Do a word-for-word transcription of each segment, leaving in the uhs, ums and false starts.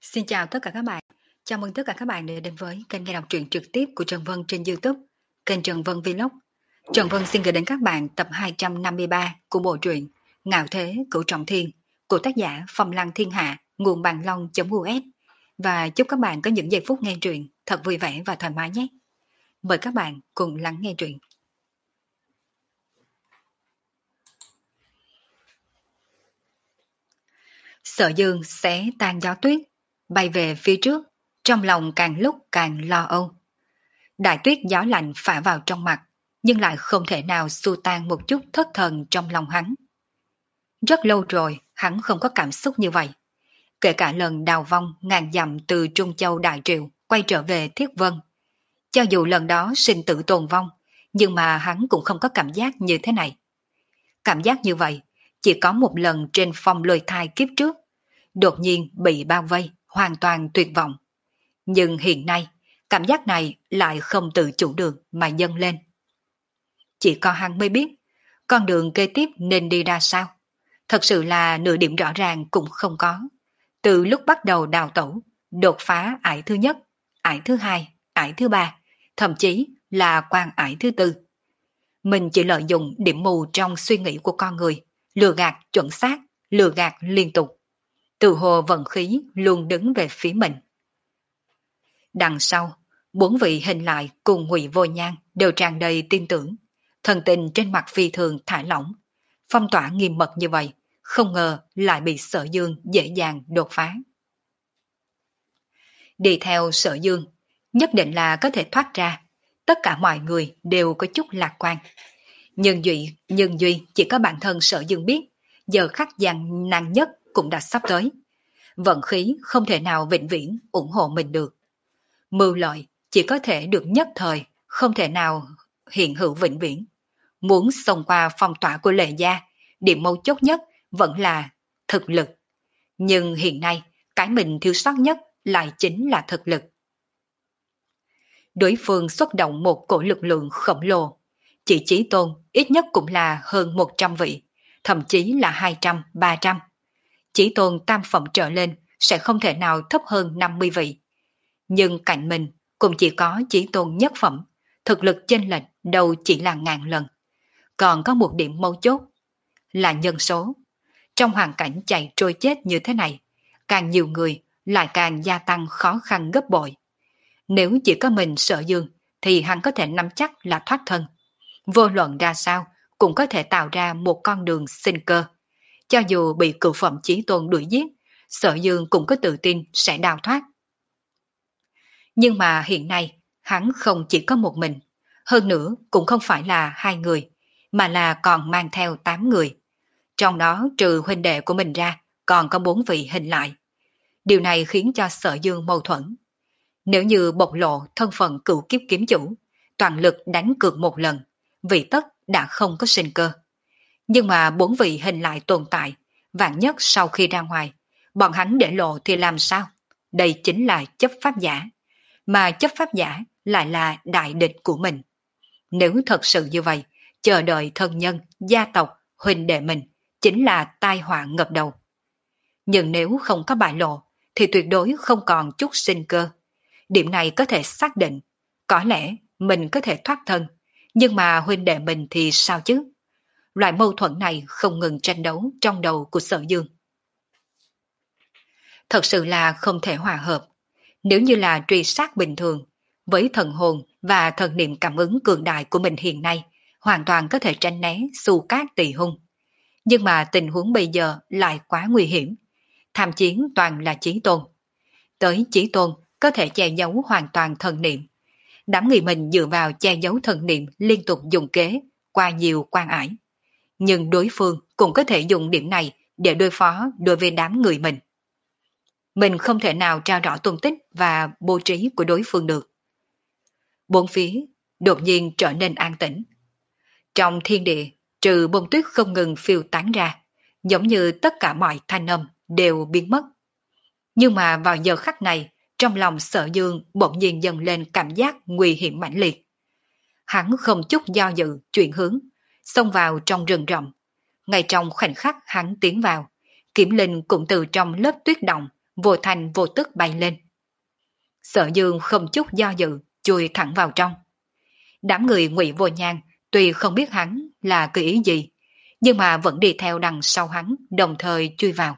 Xin chào tất cả các bạn. Chào mừng tất cả các bạn đã đến với kênh nghe đọc truyện trực tiếp của Trần Vân trên YouTube, kênh Trần Vân Vlog. Trần Vân xin gửi đến các bạn tập hai trăm năm mươi ba của bộ truyện Ngạo Thế Cửu Trọng Thiên của tác giả Phong Lăng Thiên Hạ, nguồn bàn long.us. Và chúc các bạn có những giây phút nghe truyện thật vui vẻ và thoải mái nhé. Mời các bạn cùng lắng nghe truyện. Sở Dương xé tan gió tuyết, bay về phía trước, trong lòng càng lúc càng lo âu. Đại tuyết gió lạnh phả vào trong mặt, nhưng lại không thể nào xua tan một chút thất thần trong lòng hắn. Rất lâu rồi, hắn không có cảm xúc như vậy. Kể cả lần đào vong ngàn dặm từ Trung Châu Đại Triệu quay trở về Thiết Vân. Cho dù lần đó sinh tử tồn vong, nhưng mà hắn cũng không có cảm giác như thế này. Cảm giác như vậy, chỉ có một lần trên phong lôi thai kiếp trước, đột nhiên bị bao vây, hoàn toàn tuyệt vọng. Nhưng hiện nay, cảm giác này lại không tự chủ được mà dâng lên. Chỉ có hắn mới biết, con đường kế tiếp nên đi ra sao. Thật sự là nửa điểm rõ ràng cũng không có. Từ lúc bắt đầu đào tẩu, đột phá ải thứ nhất, ải thứ hai, ải thứ ba, thậm chí là quan ải thứ tư. Mình chỉ lợi dụng điểm mù trong suy nghĩ của con người, lừa gạt chuẩn xác, lừa gạt liên tục. Từ hồ vận khí luôn đứng về phía mình. Đằng sau, bốn vị hình lại cùng Ngụy Vô Nhan đều tràn đầy tin tưởng, thần tình trên mặt phi thường thả lỏng, phong tỏa nghiêm mật như vậy, không ngờ lại bị Sở Dương dễ dàng đột phá. Đi theo Sở Dương, nhất định là có thể thoát ra, tất cả mọi người đều có chút lạc quan. Nhưng Duy, nhưng Duy chỉ có bản thân Sở Dương biết, giờ khắc gian nan nhất cũng đã sắp tới. Vận khí không thể nào vĩnh viễn ủng hộ mình được. Mưu lợi chỉ có thể được nhất thời, không thể nào hiện hữu vĩnh viễn. Muốn xông qua phong tỏa của Lệ Gia, điểm mấu chốt nhất vẫn là thực lực. Nhưng hiện nay, cái mình thiếu sót nhất lại chính là thực lực. Đối phương xuất động một cổ lực lượng khổng lồ. Chỉ Chí Tôn ít nhất cũng là hơn một trăm vị, thậm chí là hai trăm, ba trăm. Chí Tôn tam phẩm trở lên sẽ không thể nào thấp hơn năm mươi vị. Nhưng cạnh mình cũng chỉ có Chí Tôn nhất phẩm, thực lực chênh lệch đâu chỉ là ngàn lần. Còn có một điểm mấu chốt là nhân số. Trong hoàn cảnh chạy trôi chết như thế này, càng nhiều người lại càng gia tăng khó khăn gấp bội. Nếu chỉ có mình Sở Dương thì hắn có thể nắm chắc là thoát thân. Vô luận ra sao cũng có thể tạo ra một con đường sinh cơ. Cho dù bị cửu phẩm Chí Tôn đuổi giết, Sở Dương cũng có tự tin sẽ đào thoát. Nhưng mà hiện nay, hắn không chỉ có một mình, hơn nữa cũng không phải là hai người, mà là còn mang theo tám người. Trong đó trừ huynh đệ của mình ra, còn có bốn vị hình lại. Điều này khiến cho Sở Dương mâu thuẫn. Nếu như bộc lộ thân phận cửu kiếp kiếm chủ, toàn lực đánh cược một lần, vị tất đã không có sinh cơ. Nhưng mà bốn vị hình lại tồn tại, vạn nhất sau khi ra ngoài, bọn hắn để lộ thì làm sao? Đây chính là chấp pháp giả. Mà chấp pháp giả lại là đại địch của mình. Nếu thật sự như vậy, chờ đợi thân nhân, gia tộc, huynh đệ mình chính là tai họa ngập đầu. Nhưng nếu không có bại lộ, thì tuyệt đối không còn chút sinh cơ. Điểm này có thể xác định, có lẽ mình có thể thoát thân, nhưng mà huynh đệ mình thì sao chứ? Loại mâu thuẫn này không ngừng tranh đấu trong đầu của Sở Dương. Thật sự là không thể hòa hợp. Nếu như là truy sát bình thường, với thần hồn và thần niệm cảm ứng cường đại của mình hiện nay, hoàn toàn có thể tránh né xu cát tỳ hung. Nhưng mà tình huống bây giờ lại quá nguy hiểm. Tham chiến toàn là Chí Tôn. Tới Chí Tôn có thể che giấu hoàn toàn thần niệm. Đám người mình dựa vào che giấu thần niệm liên tục dùng kế qua nhiều quan ải. Nhưng đối phương cũng có thể dùng điểm này để đối phó đối với đám người mình. Mình không thể nào tra rõ tung tích và bố trí của đối phương được. Bốn phía đột nhiên trở nên an tĩnh. Trong thiên địa, trừ bông tuyết không ngừng phiêu tán ra, giống như tất cả mọi thanh âm đều biến mất. Nhưng mà vào giờ khắc này, trong lòng Sở Dương bỗng nhiên dâng lên cảm giác nguy hiểm mãnh liệt. Hắn không chút do dự chuyển hướng, xông vào trong rừng rậm. Ngay trong khoảnh khắc hắn tiến vào, Kiểm Linh cũng từ trong lớp tuyết động vô thành vô tức bay lên. Sở Dương không chút do dự, chui thẳng vào trong. Đám người Ngụy Vô Nhan tuy không biết hắn là cái ý gì, nhưng mà vẫn đi theo đằng sau hắn, đồng thời chui vào.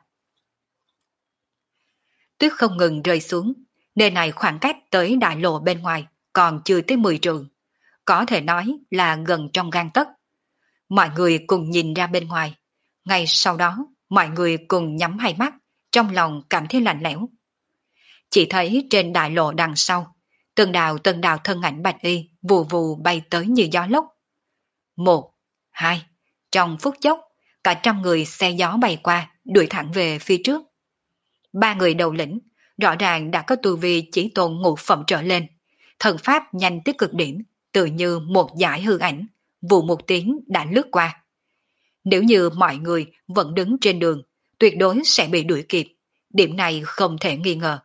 Tuyết không ngừng rơi xuống, nơi này khoảng cách tới đại lộ bên ngoài còn chưa tới mười trượng, có thể nói là gần trong gang tấc. Mọi người cùng nhìn ra bên ngoài, ngay sau đó mọi người cùng nhắm hai mắt, trong lòng cảm thấy lạnh lẽo. Chỉ thấy trên đại lộ đằng sau, từng đạo từng đạo thân ảnh bạch y vù vù bay tới như gió lốc. Một, hai, trong phút chốc, cả trăm người xe gió bay qua, đuổi thẳng về phía trước. Ba người đầu lĩnh, rõ ràng đã có tu vi chỉ tôn ngũ phẩm trở lên, thần pháp nhanh tới cực điểm, tự như một dải hư ảnh, vụ một tiếng đã lướt qua. Nếu như mọi người vẫn đứng trên đường, tuyệt đối sẽ bị đuổi kịp, điểm này không thể nghi ngờ.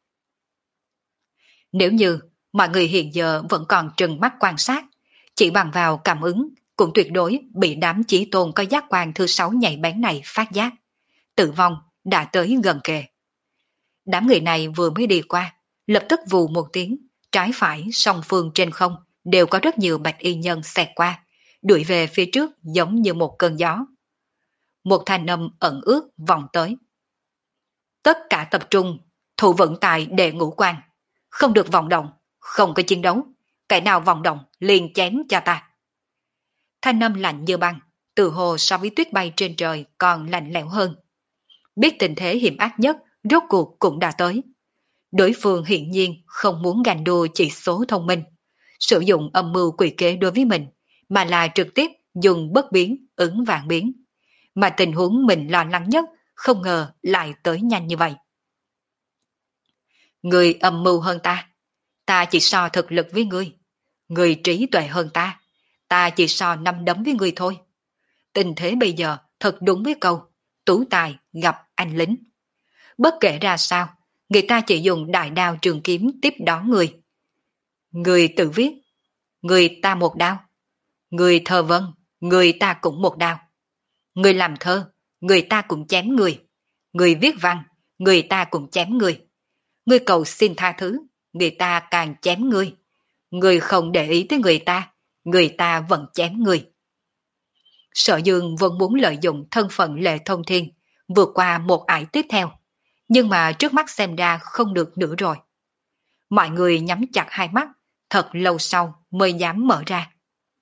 Nếu như mọi người hiện giờ vẫn còn trừng mắt quan sát, chỉ bằng vào cảm ứng, cũng tuyệt đối bị đám chí tôn có giác quan thứ sáu nhạy bén này phát giác. Tử vong đã tới gần kề. Đám người này vừa mới đi qua, lập tức vù một tiếng, trái phải song phương trên không đều có rất nhiều bạch y nhân xẹt qua, đuổi về phía trước giống như một cơn gió. Một thanh âm ẩn ước vòng tới. Tất cả tập trung, thủ vững tại đệ ngũ quan, không được vòng động, không có chiến đấu, kẻ nào vòng động liền chém cho ta. Thanh âm lạnh như băng, từ hồ so với tuyết bay trên trời còn lạnh lẽo hơn. Biết tình thế hiểm ác nhất rốt cuộc cũng đã tới. Đối phương hiển nhiên không muốn ganh đua chỉ số thông minh, sử dụng âm mưu quỷ kế đối với mình, mà là trực tiếp dùng bất biến ứng vạn biến. Mà tình huống mình lo lắng nhất không ngờ lại tới nhanh như vậy. Người âm mưu hơn ta, ta chỉ so thực lực với ngươi. Người trí tuệ hơn ta, ta chỉ so năm đấm với ngươi thôi. Tình thế bây giờ thật đúng với câu, tú tài gặp anh lính. Bất kể ra sao, người ta chỉ dùng đại đao trường kiếm tiếp đón người. Người tự viết, người ta một đao. Người thơ vân, người ta cũng một đao. Người làm thơ, người ta cũng chém người. Người viết văn, người ta cũng chém người. Người cầu xin tha thứ, người ta càng chém người. Người không để ý tới người ta, người ta vẫn chém người. Sở Dương vẫn muốn lợi dụng thân phận Lệ Thông Thiên, vượt qua một ải tiếp theo. Nhưng mà trước mắt xem ra không được nữa rồi. Mọi người nhắm chặt hai mắt, thật lâu sau mới dám mở ra.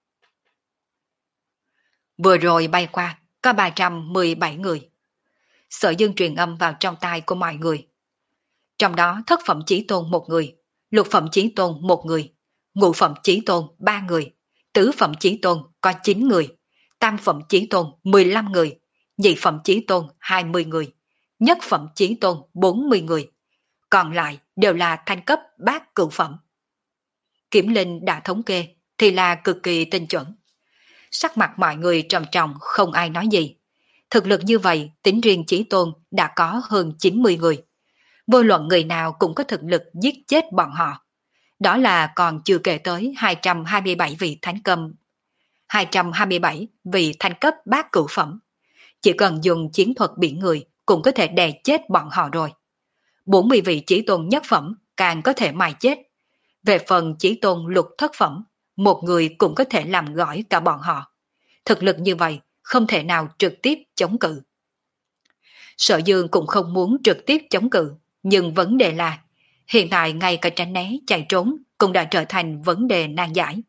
Vừa rồi bay qua, có ba trăm mười bảy người. Sở Dương truyền âm vào trong tai của mọi người. Trong đó thất phẩm chí tôn một người, lục phẩm chí tôn một người, ngũ phẩm chí tôn ba người, tứ phẩm chí tôn có chín người, tam phẩm chí tôn mười lăm người, nhị phẩm chí tôn hai mươi người, nhất phẩm chí tôn bốn mươi người, còn lại đều là thanh cấp bát cửu phẩm. Kiểm Linh đã thống kê thì là cực kỳ tinh chuẩn. Sắc mặt mọi người trầm trọng không ai nói gì. Thực lực như vậy tính riêng chí tôn đã có hơn chín mươi người. Vô luận người nào cũng có thực lực giết chết bọn họ. Đó là còn chưa kể tới hai trăm hai mươi bảy vị thánh cầm, hai trăm hai mươi bảy vị thanh cấp bát cửu phẩm. Chỉ cần dùng chiến thuật biển người cũng có thể đè chết bọn họ rồi. bốn mươi vị chí tôn nhất phẩm càng có thể mài chết. Về phần chí tôn lục thất phẩm, một người cũng có thể làm gỏi cả bọn họ. Thực lực như vậy không thể nào trực tiếp chống cự. Sở Dương cũng không muốn trực tiếp chống cự, nhưng vấn đề là hiện tại ngay cả tránh né chạy trốn cũng đã trở thành vấn đề nan giải.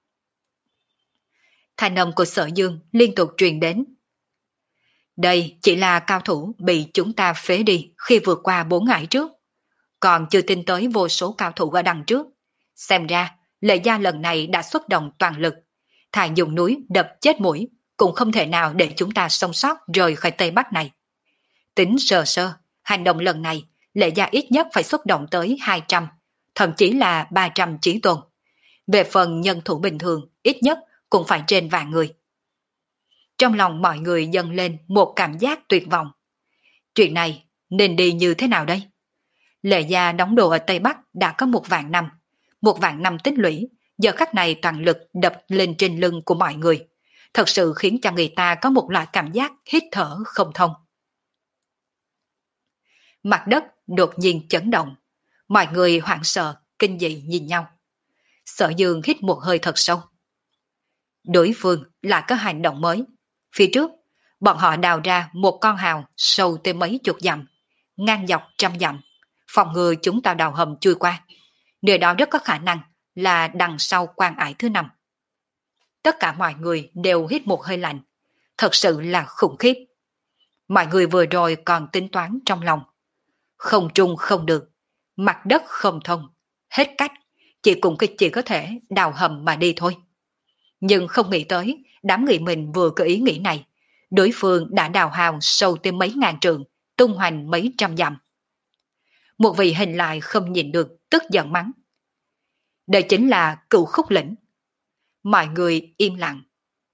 Thanh âm của Sở Dương liên tục truyền đến. Đây chỉ là cao thủ bị chúng ta phế đi khi vượt qua bốn ải trước. Còn chưa tin tới vô số cao thủ ở đằng trước. Xem ra, Lệ Gia lần này đã xuất động toàn lực. Thà dùng núi đập chết mũi, cũng không thể nào để chúng ta sống sót rời khỏi Tây Bắc này. Tính sơ sơ, hành động lần này, Lệ Gia ít nhất phải xuất động tới hai trăm, thậm chí là ba trăm chí tôn. Về phần nhân thủ bình thường, ít nhất cũng phải trên vạn người. Trong lòng mọi người dâng lên một cảm giác tuyệt vọng. Chuyện này nên đi như thế nào đây? Lệ Gia đóng đồ ở Tây Bắc đã có một vạn năm. Một vạn năm tích lũy, giờ khắc này toàn lực đập lên trên lưng của mọi người. Thật sự khiến cho người ta có một loại cảm giác hít thở không thông. Mặt đất đột nhiên chấn động. Mọi người hoảng sợ, kinh dị nhìn nhau. Sở Dương hít một hơi thật sâu. Đối phương lại có hành động mới. Phía trước, bọn họ đào ra một con hào sâu tới mấy chục dặm, ngang dọc trăm dặm, phòng ngừa chúng ta đào hầm chui qua. Nơi đó rất có khả năng là đằng sau quan ải thứ năm. Tất cả mọi người đều hít một hơi lạnh. Thật sự là khủng khiếp. Mọi người vừa rồi còn tính toán trong lòng. Không trung không được, mặt đất không thông, hết cách, chỉ cũng chỉ có thể đào hầm mà đi thôi. Nhưng không nghĩ tới, đám người mình vừa có ý nghĩ này, đối phương đã đào hào sâu tới mấy ngàn trượng, tung hoành mấy trăm dặm. Một vị hình lại không nhìn được, tức giận mắng. Đây chính là Cửu Khúc Lĩnh. Mọi người im lặng.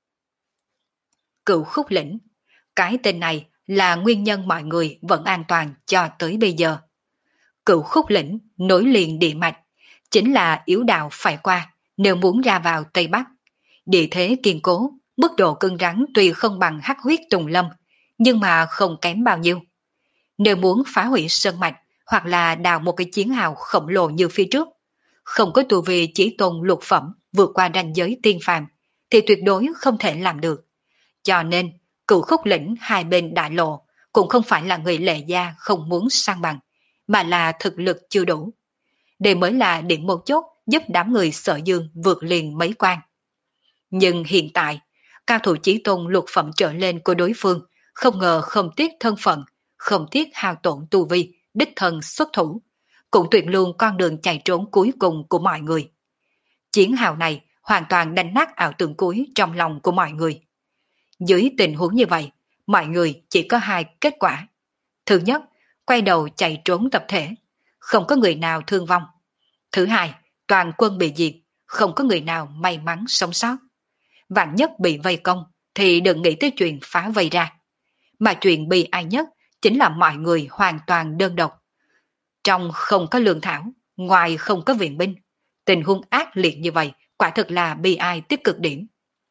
Cửu Khúc Lĩnh, cái tên này là nguyên nhân mọi người vẫn an toàn cho tới bây giờ. Cửu Khúc Lĩnh nối liền địa mạch, chính là yếu đạo phải qua nếu muốn ra vào Tây Bắc. Địa thế kiên cố, mức độ cứng rắn tuy không bằng hắc huyết Tùng Lâm, nhưng mà không kém bao nhiêu. Nếu muốn phá hủy sơn mạch hoặc là đào một cái chiến hào khổng lồ như phía trước, không có tu vi chỉ tôn lục phẩm vượt qua ranh giới tiên phàm, thì tuyệt đối không thể làm được. Cho nên, Cửu Khúc Lĩnh hai bên đại lộ cũng không phải là người Lệ Gia không muốn sang bằng, mà là thực lực chưa đủ. Đây mới là điểm mấu chốt giúp đám người Sở Dương vượt liền mấy quan. Nhưng hiện tại, cao thủ chí tôn lục phẩm trở lên của đối phương không ngờ không tiếc thân phận, không tiếc hao tổn tu vi, đích thân xuất thủ, cũng tuyệt luôn con đường chạy trốn cuối cùng của mọi người. Chiến hào này hoàn toàn đánh nát ảo tưởng cuối trong lòng của mọi người. Dưới tình huống như vậy, mọi người chỉ có hai kết quả. Thứ nhất, quay đầu chạy trốn tập thể, không có người nào thương vong. Thứ hai, toàn quân bị diệt, không có người nào may mắn sống sót. Vạn nhất bị vây công thì đừng nghĩ tới chuyện phá vây ra. Mà chuyện bi ai nhất chính là mọi người hoàn toàn đơn độc. Trong không có lương thảo, ngoài không có viện binh. Tình huống ác liệt như vậy quả thực là bi ai tích cực điểm.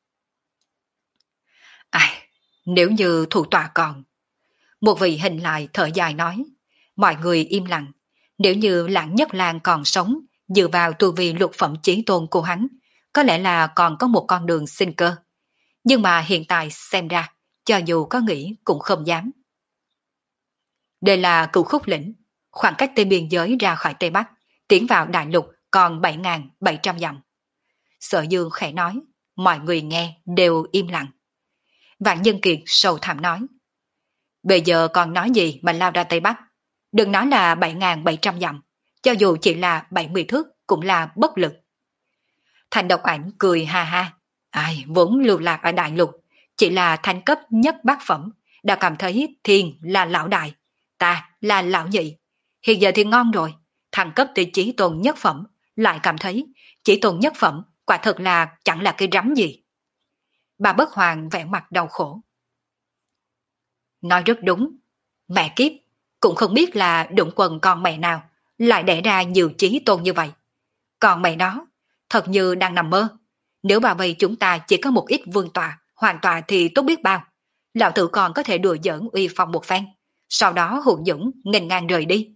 Ai, nếu như thủ tọa còn. Một vị hình lại thở dài nói. Mọi người im lặng. Nếu như Lãng Nhất Lang còn sống, dựa vào tu vi lục phẩm chí tôn của hắn, có lẽ là còn có một con đường sinh cơ. Nhưng mà hiện tại xem ra, cho dù có nghĩ cũng không dám. Đây là Cửu Khúc Lĩnh, khoảng cách Tây biên giới ra khỏi Tây Bắc, tiến vào đại lục còn bảy nghìn bảy trăm dặm. Sở Dương khẽ nói, mọi người nghe đều im lặng. Vạn Nhân Kiệt sầu thảm nói, bây giờ còn nói gì mà lao ra Tây Bắc? Đừng nói là bảy nghìn bảy trăm dặm, cho dù chỉ là bảy mươi thước cũng là bất lực. Thành Độc Ảnh cười ha ha, ai vốn lưu lạc ở đại lục, chỉ là thanh cấp nhất bát phẩm, đã cảm thấy thiên là lão đại, ta là lão nhị. Hiện giờ thì ngon rồi, thăng cấp từ chí tôn nhất phẩm, lại cảm thấy chí tôn nhất phẩm quả thật là chẳng là cái rắm gì. Bà Bất Hoàng vẻ mặt đau khổ. Nói rất đúng, mẹ kiếp, cũng không biết là đụng quần con mẹ nào, lại đẻ ra nhiều chí tôn như vậy. Còn mẹ nó, thật như đang nằm mơ. Nếu bà vây chúng ta chỉ có một ít vương tọa, hoàn tọa thì tốt biết bao. Lão tử còn có thể đùa giỡn uy phong một phen, sau đó hùng dũng nghênh ngang rời đi.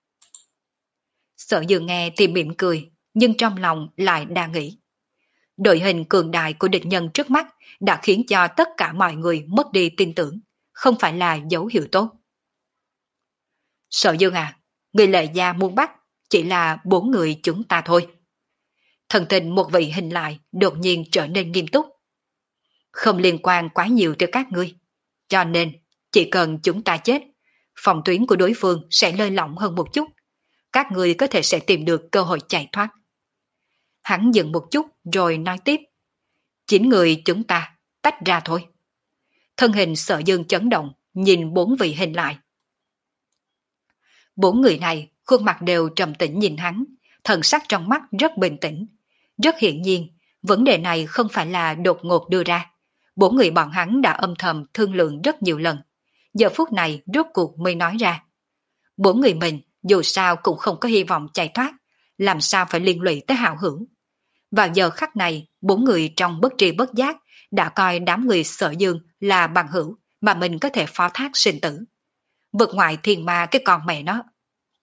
Sở Dương nghe thì mỉm cười, nhưng trong lòng lại đang nghĩ. Đội hình cường đại của địch nhân trước mắt đã khiến cho tất cả mọi người mất đi tin tưởng, không phải là dấu hiệu tốt. Sở Dương à, người Lệ Gia muốn bắt chỉ là bốn người chúng ta thôi. Thần tình một vị hình lại đột nhiên trở nên nghiêm túc. Không liên quan quá nhiều tới các ngươi, cho nên chỉ cần chúng ta chết, phòng tuyến của đối phương sẽ lơi lỏng hơn một chút, các ngươi có thể sẽ tìm được cơ hội chạy thoát. Hắn dừng một chút rồi nói tiếp. Chín người chúng ta tách ra thôi. Thân hình Sở Dương chấn động, nhìn bốn vị hình lại. Bốn người này khuôn mặt đều trầm tĩnh nhìn hắn, thần sắc trong mắt rất bình tĩnh. Rất hiển nhiên, vấn đề này không phải là đột ngột đưa ra. Bốn người bọn hắn đã âm thầm thương lượng rất nhiều lần. Giờ phút này rốt cuộc mới nói ra. Bốn người mình dù sao cũng không có hy vọng chạy thoát, làm sao phải liên lụy tới hảo hữu. Vào giờ khắc này, bốn người trong bất tri bất giác đã coi đám người Sở Dương là bằng hữu mà mình có thể phó thác sinh tử. Vực ngoại thiên ma cái con mẹ nó.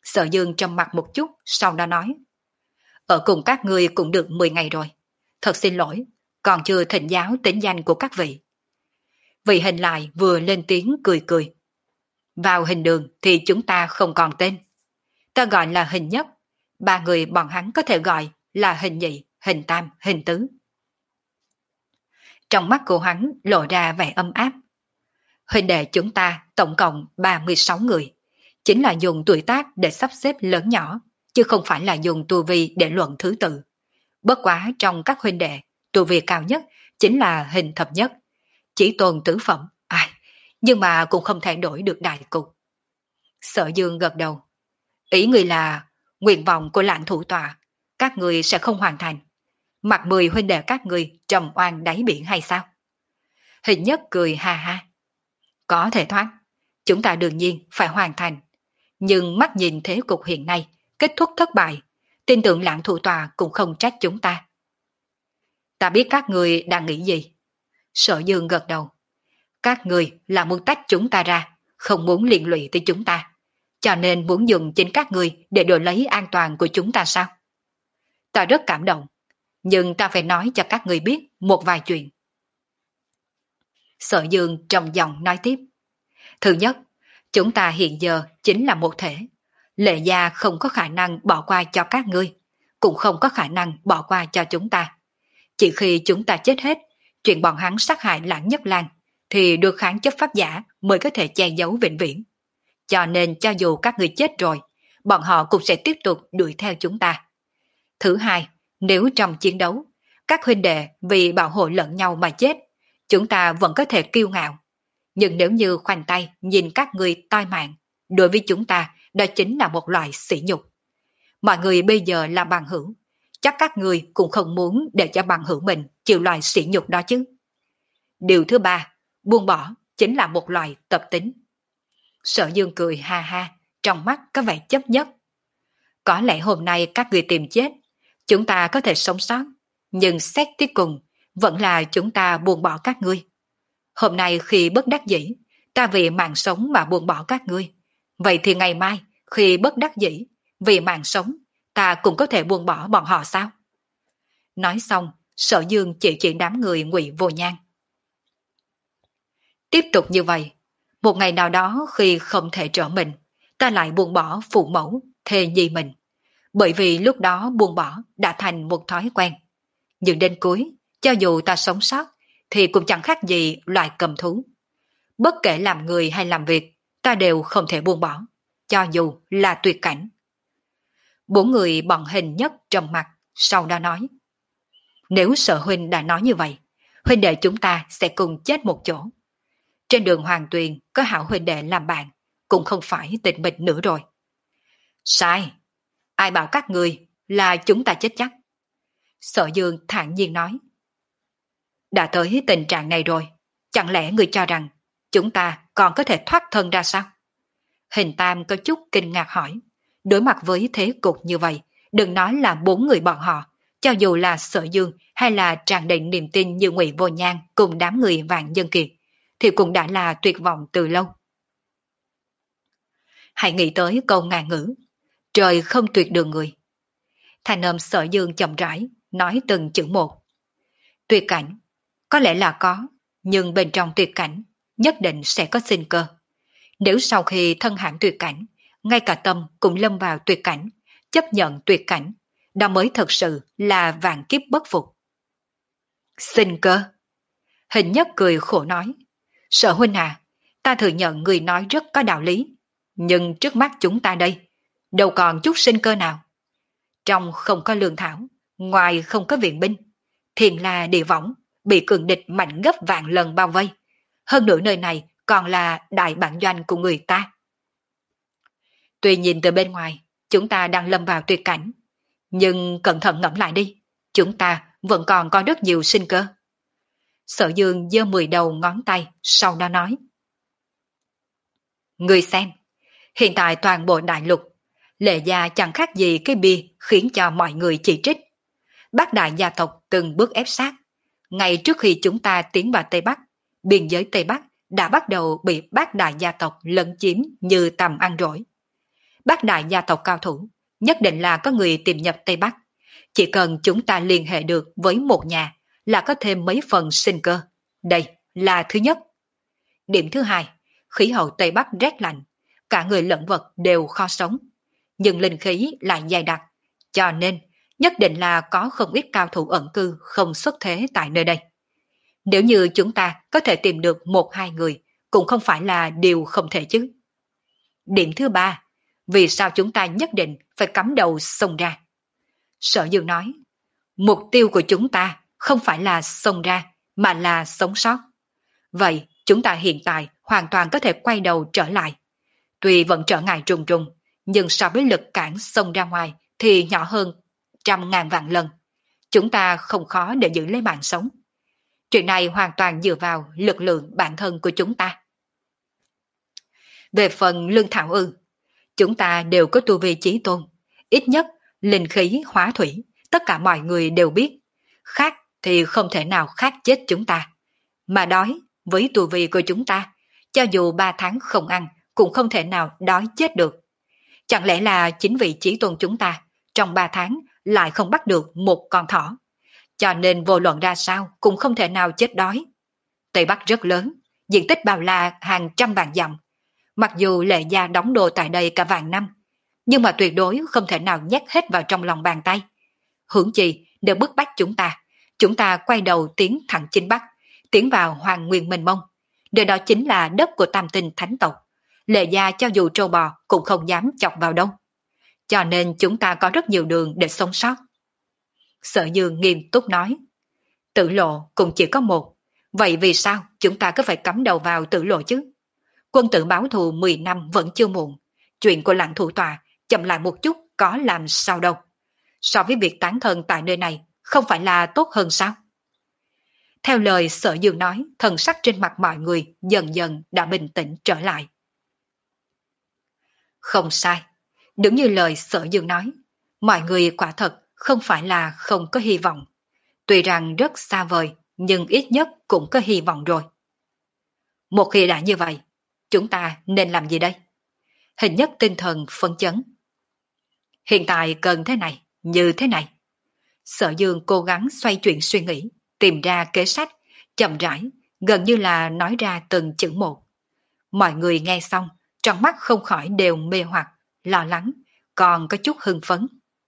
Sở Dương trầm mặt một chút, sau đó nói. Ở cùng các ngươi cũng được mười ngày rồi. Thật xin lỗi, còn chưa thỉnh giáo tính danh của các vị. Vị hình lại vừa lên tiếng cười cười. Vào hình đường thì chúng ta không còn tên. Ta gọi là hình nhất, ba người bọn hắn có thể gọi là hình nhị, hình tam, hình tứ. Trong mắt của hắn lộ ra vẻ âm áp. Huynh đệ chúng ta tổng cộng ba mươi sáu người, chính là dùng tuổi tác để sắp xếp lớn nhỏ, chứ không phải là dùng tu vi để luận thứ tự. Bất quá trong các huynh đệ, tu vi cao nhất chính là hình thập nhất, chỉ tồn tứ phẩm, ai, nhưng mà cũng không thể đổi được đại cục. Sở Dương gật đầu. Ý người là nguyện vọng của lãnh thủ tọa, các người sẽ không hoàn thành. Mặt mười huynh đệ các người trầm oan đáy biển hay sao? Hình nhất cười ha ha. Có thể thoát, chúng ta đương nhiên phải hoàn thành. Nhưng mắt nhìn thế cục hiện nay, kết thúc thất bại, tin tưởng lãnh thủ tọa cũng không trách chúng ta. Ta biết các người đang nghĩ gì. Sở Dương gật đầu. Các người là muốn tách chúng ta ra, không muốn liên lụy tới chúng ta, cho nên muốn dùng chính các người để đổi lấy an toàn của chúng ta sao? Ta rất cảm động, nhưng ta phải nói cho các người biết một vài chuyện. Sở Dương trầm giọng nói tiếp. Thứ nhất, chúng ta hiện giờ chính là một thể. Lệ gia không có khả năng bỏ qua cho các ngươi, cũng không có khả năng bỏ qua cho chúng ta. Chỉ khi chúng ta chết hết, chuyện bọn hắn sát hại Lãng Nhất Lang, thì được kháng chấp pháp giả mới có thể che giấu vĩnh viễn. Cho nên cho dù các người chết rồi, bọn họ cũng sẽ tiếp tục đuổi theo chúng ta. Thứ hai, nếu trong chiến đấu, các huynh đệ vì bảo hộ lẫn nhau mà chết, chúng ta vẫn có thể kiêu ngạo. Nhưng nếu như khoanh tay nhìn các người tai mạng, đối với chúng ta đó chính là một loại sỉ nhục. Mọi người bây giờ là bằng hữu, chắc các người cũng không muốn để cho bằng hữu mình chịu loại sỉ nhục đó chứ. Điều thứ ba, buông bỏ chính là một loại tập tính. Sở Dương cười ha ha, trong mắt có vẻ chấp nhất. Có lẽ hôm nay các người tìm chết, chúng ta có thể sống sót, nhưng xét tiếp cùng, vẫn là chúng ta buông bỏ các ngươi. Hôm nay khi bất đắc dĩ, ta vì mạng sống mà buông bỏ các ngươi. Vậy thì ngày mai, khi bất đắc dĩ, vì mạng sống, ta cũng có thể buông bỏ bọn họ sao? Nói xong, Sở Dương chỉ chỉ đám người Ngụy Vô Nhan. Tiếp tục như vậy, một ngày nào đó khi không thể trở mình, ta lại buông bỏ phụ mẫu, thê nhi mình. Bởi vì lúc đó buông bỏ đã thành một thói quen. Nhưng đến cuối, cho dù ta sống sót, thì cũng chẳng khác gì loài cầm thú. Bất kể làm người hay làm việc, ta đều không thể buông bỏ, cho dù là tuyệt cảnh. Bốn người bọn Hình Nhất trầm mặt, sau đó nói. Nếu Sở huynh đã nói như vậy, huynh đệ chúng ta sẽ cùng chết một chỗ. Trên đường Hoàng Tuyền có hảo huynh đệ làm bạn, cũng không phải tịch mịch nữa rồi. Sai, ai bảo các người là chúng ta chết chắc. Sở Dương thản nhiên nói. Đã tới tình trạng này rồi, chẳng lẽ người cho rằng chúng ta còn có thể thoát thân ra sao? Hình Tam có chút kinh ngạc hỏi. Đối mặt với thế cục như vậy, đừng nói là bốn người bọn họ, cho dù là Sở Dương hay là tràn đầy niềm tin như Ngụy Vô Nhan cùng đám người Vạn Dân Kiệt, thì cũng đã là tuyệt vọng từ lâu. Hãy nghĩ tới câu ngàn ngữ, trời không tuyệt đường người. Thanh âm Sở Dương chậm rãi, nói từng chữ một. Tuyệt cảnh, có lẽ là có, nhưng bên trong tuyệt cảnh, nhất định sẽ có sinh cơ. Nếu sau khi thân hãm tuyệt cảnh, ngay cả tâm cũng lâm vào tuyệt cảnh, chấp nhận tuyệt cảnh, đó mới thật sự là vạn kiếp bất phục. Sinh cơ. Hình Nhất cười khổ nói. Sở huynh à, ta thừa nhận người nói rất có đạo lý, nhưng trước mắt chúng ta đây, đâu còn chút sinh cơ nào. Trong không có lương thảo, ngoài không có viện binh, thiền là địa võng, bị cường địch mạnh gấp vạn lần bao vây. Hơn nữa nơi này còn là đại bản doanh của người ta. Tuy nhìn từ bên ngoài, chúng ta đang lâm vào tuyệt cảnh, nhưng cẩn thận ngẫm lại đi, chúng ta vẫn còn có rất nhiều sinh cơ. Sở Dương giơ mười đầu ngón tay, sau đó nói. Người xem, hiện tại toàn bộ đại lục, Lệ gia chẳng khác gì cái bia khiến cho mọi người chỉ trích. Bác đại gia tộc từng bước ép sát. Ngay trước khi chúng ta tiến vào Tây Bắc, biên giới Tây Bắc đã bắt đầu bị bác đại gia tộc lấn chiếm như tầm ăn rỗi. Bát đại gia tộc cao thủ, nhất định là có người tìm nhập Tây Bắc. Chỉ cần chúng ta liên hệ được với một nhà là có thêm mấy phần sinh cơ. Đây là thứ nhất. Điểm thứ hai, khí hậu Tây Bắc rét lạnh, cả người lẫn vật đều khó sống. Nhưng linh khí lại dày đặc, cho nên nhất định là có không ít cao thủ ẩn cư không xuất thế tại nơi đây. Nếu như chúng ta có thể tìm được một hai người, cũng không phải là điều không thể chứ. Điểm thứ ba, vì sao chúng ta nhất định phải cắm đầu xông ra? Sở Dương nói, mục tiêu của chúng ta không phải là xông ra, mà là sống sót. Vậy, chúng ta hiện tại hoàn toàn có thể quay đầu trở lại. Tuy vẫn trở ngại trùng trùng, nhưng so với lực cản xông ra ngoài thì nhỏ hơn trăm ngàn vạn lần. Chúng ta không khó để giữ lấy mạng sống. Chuyện này hoàn toàn dựa vào lực lượng bản thân của chúng ta. Về phần Lương Thảo ư, chúng ta đều có tu vi chí tôn. Ít nhất, linh khí, hóa thủy, tất cả mọi người đều biết. Khác thì không thể nào khác chết chúng ta. Mà đói, với tu vi của chúng ta, cho dù ba tháng không ăn, cũng không thể nào đói chết được. Chẳng lẽ là chính vì chí tôn chúng ta, trong ba tháng lại không bắt được một con thỏ. Cho nên vô luận ra sao cũng không thể nào chết đói. Tây Bắc rất lớn, diện tích bao la hàng trăm vạn dặm. Mặc dù Lệ Gia đóng đô tại đây cả vạn năm, nhưng mà tuyệt đối không thể nào nhét hết vào trong lòng bàn tay. Hưởng chi đều bức bách chúng ta, chúng ta quay đầu tiến thẳng chính Bắc, tiến vào Hoàng Nguyên Mênh Mông. Nơi đó chính là đất của Tam Tinh Thánh tộc. Lệ Gia cho dù trâu bò cũng không dám chọc vào đâu. Cho nên chúng ta có rất nhiều đường để sống sót. Sở Dương nghiêm túc nói, tử lộ cũng chỉ có một, vậy vì sao chúng ta cứ phải cắm đầu vào tử lộ chứ? Quân tử báo thù mười năm vẫn chưa muộn, chuyện của Lãnh thủ tọa chậm lại một chút có làm sao đâu. So với việc tán thân tại nơi này, không phải là tốt hơn sao? Theo lời Sở Dương nói, thần sắc trên mặt mọi người dần dần đã bình tĩnh trở lại. Không sai, đúng như lời Sở Dương nói, mọi người quả thật không phải là không có hy vọng. Tuy rằng rất xa vời, nhưng ít nhất cũng có hy vọng rồi. Một khi đã như vậy, chúng ta nên làm gì đây? Hình nhất tinh thần phấn chấn. Hiện tại cần thế này, như thế này. Sở Dương cố gắng xoay chuyển suy nghĩ, tìm ra kế sách, chậm rãi, gần như là nói ra từng chữ một. Mọi người nghe xong, trong mắt không khỏi đều mê hoặc, lo lắng, còn có chút hưng phấn.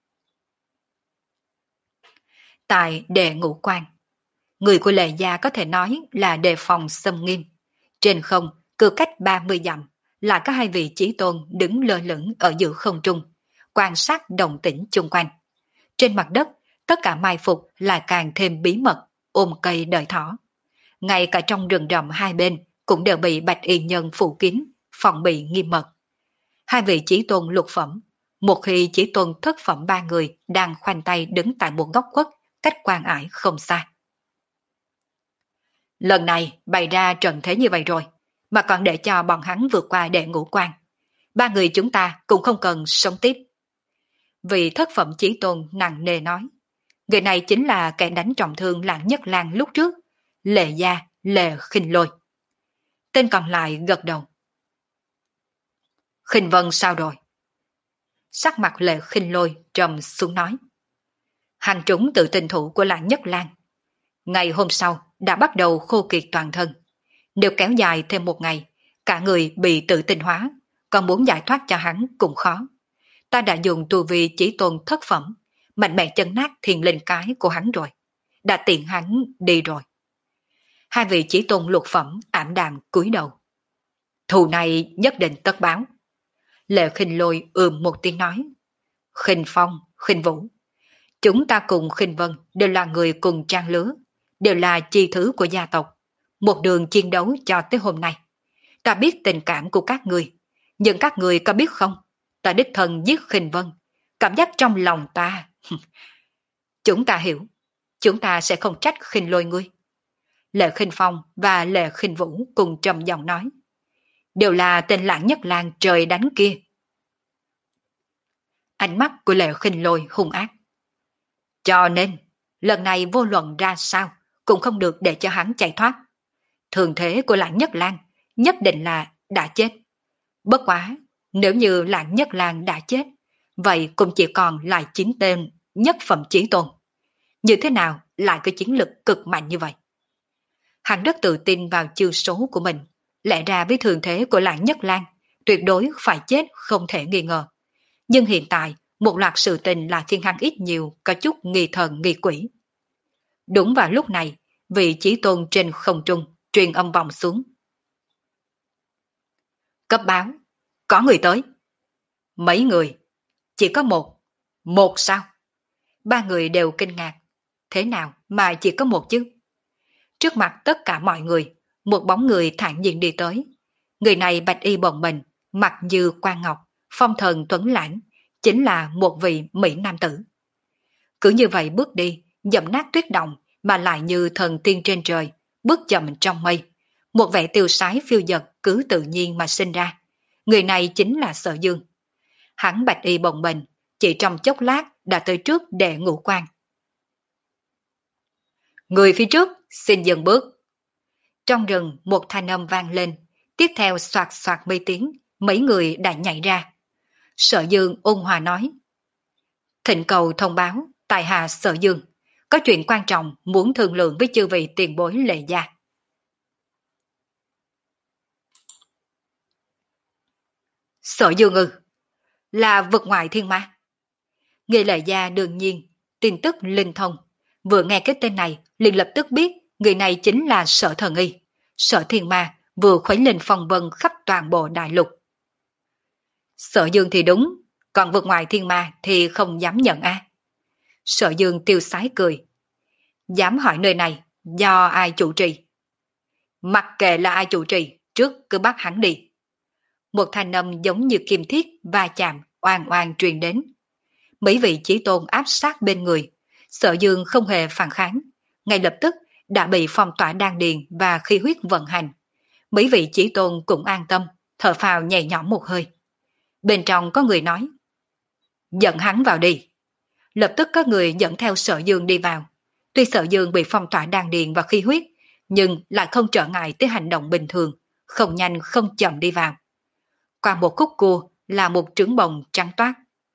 Tại Đệ Ngũ Quan, người của Lệ Gia có thể nói là đề phòng xâm nghiêm. Trên không, cứ cách ba mươi dặm, là có hai vị chí tôn đứng lơ lửng ở giữa không trung, quan sát động tĩnh chung quanh. Trên mặt đất, tất cả mai phục lại càng thêm bí mật, ôm cây đợi thỏ. Ngay cả trong rừng rậm hai bên cũng đều bị bạch y nhân phủ kín, phòng bị nghiêm mật. Hai vị chí tôn lục phẩm, một khi chí tôn thất phẩm ba người đang khoanh tay đứng tại một góc khuất, cách quan ải không xa. Lần này bày ra trận thế như vậy rồi, mà còn để cho bọn hắn vượt qua Đệ Ngũ Quan. Ba người chúng ta cũng không cần sống tiếp. Vị thất phẩm chí tôn nặng nề nói, người này chính là kẻ đánh trọng thương Lãng Nhất Lang lúc trước, Lệ Gia, Lệ Khinh Lôi. Tên còn lại gật đầu. Khinh Vân sao rồi? Sắc mặt Lệ Khinh Lôi trầm xuống nói, hành trúng tự tình thủ của Lãng Nhất Lang. Ngày hôm sau đã bắt đầu khô kiệt toàn thân. Nếu kéo dài thêm một ngày, cả người bị tự tinh hóa, còn muốn giải thoát cho hắn cũng khó. Ta đã dùng tu vi chí tôn thất phẩm, mạnh mẽ chân nát thiền linh cái của hắn rồi. Đã tiện hắn đi rồi. Hai vị chí tôn lục phẩm ảm đạm cúi đầu. Thù này nhất định tất báo. Lệ Khinh Lôi ừm một tiếng nói. Khinh Phong, Khinh Vũ. Chúng ta cùng Khinh Vân đều là người cùng trang lứa, đều là chi thứ của gia tộc. Một đường chiến đấu cho tới hôm nay. Ta biết tình cảm của các người, nhưng các người có biết không? Ta đích thân giết Khinh Vân. Cảm giác trong lòng ta... Chúng ta hiểu, chúng ta sẽ không trách Khinh Lôi ngươi. Lệ Khinh Phong và Lệ Khinh Vũ cùng trầm giọng nói. Đều là tên Lãng Nhất Lang trời đánh kia. Ánh mắt của Lệ Khinh Lôi hung ác. Cho nên, lần này vô luận ra sao, cũng không được để cho hắn chạy thoát. Thường thế của Lãng Nhất Lang nhất định là đã chết. Bất quá, Nếu như Lãng Nhất Lang đã chết, vậy cũng chỉ còn lại chín tên nhất phẩm chí tôn. Như thế nào lại có chiến lực cực mạnh như vậy? Hắn rất tự tin vào chiêu số của mình, lẽ ra với thường thế của Lãng Nhất Lang, tuyệt đối phải chết không thể nghi ngờ. Nhưng hiện tại, một loạt sự tình là khiến hắn ít nhiều có chút nghi thần nghi quỷ. Đúng vào lúc này, vị chí tôn trên không trung truyền âm vọng xuống. Cấp báo, có người tới. Mấy người? Chỉ có một. Một sao? Ba người đều kinh ngạc. Thế nào mà chỉ có một chứ? Trước mặt tất cả mọi người, một bóng người thản nhiên đi tới. Người này bạch y bồng bềnh, mặt như quan ngọc, phong thần tuấn lãng, chính là một vị mỹ nam tử. Cứ như vậy bước đi, dẫm nát tuyết động, mà lại như thần tiên trên trời, bước chậm trong mây. Một vẻ tiêu sái phiêu dật cứ tự nhiên mà sinh ra. Người này chính là Sở Dương. Hắn bạch y bồng bềnh, chỉ trong chốc lát đã tới trước đệ ngũ quan. Người phía trước, xin dừng bước. Trong rừng một thanh âm vang lên, tiếp theo soạt soạt mấy tiếng, mấy người đã nhảy ra. Sở Dương ôn hòa nói. Thịnh cầu thông báo, tại hạ Sở Dương, có chuyện quan trọng muốn thương lượng với chư vị tiền bối Lệ gia. Sở Dương ư, là vực ngoại thiên ma. Người Lệ gia đương nhiên, tin tức linh thông, vừa nghe cái tên này liền lập tức biết người này chính là Sở Thần Y. Sở Thiên Ma vừa khuấy lên phong vân khắp toàn bộ đại lục. Sở Dương thì đúng, còn vực ngoại thiên ma thì không dám nhận a. À. Sở Dương tiêu sái cười. Dám hỏi nơi này, do ai chủ trì? Mặc kệ là ai chủ trì, trước cứ bắt hắn đi. Một thanh âm giống như kim thiết va chạm, oan oan truyền đến. Mấy vị chí tôn áp sát bên người, Sở Dương không hề phản kháng, ngay lập tức đã bị phong tỏa đan điền và khí huyết vận hành. Mấy vị chí tôn cũng an tâm, thở phào nhẹ nhõm một hơi. Bên trong có người nói, dẫn hắn vào đi. Lập tức có người dẫn theo Sở Dương đi vào. Tuy Sở Dương bị phong tỏa đan điền và khí huyết, nhưng lại không trở ngại tới hành động bình thường, không nhanh không chậm đi vào. Qua một khúc cua là một trứng bồng trắng toát.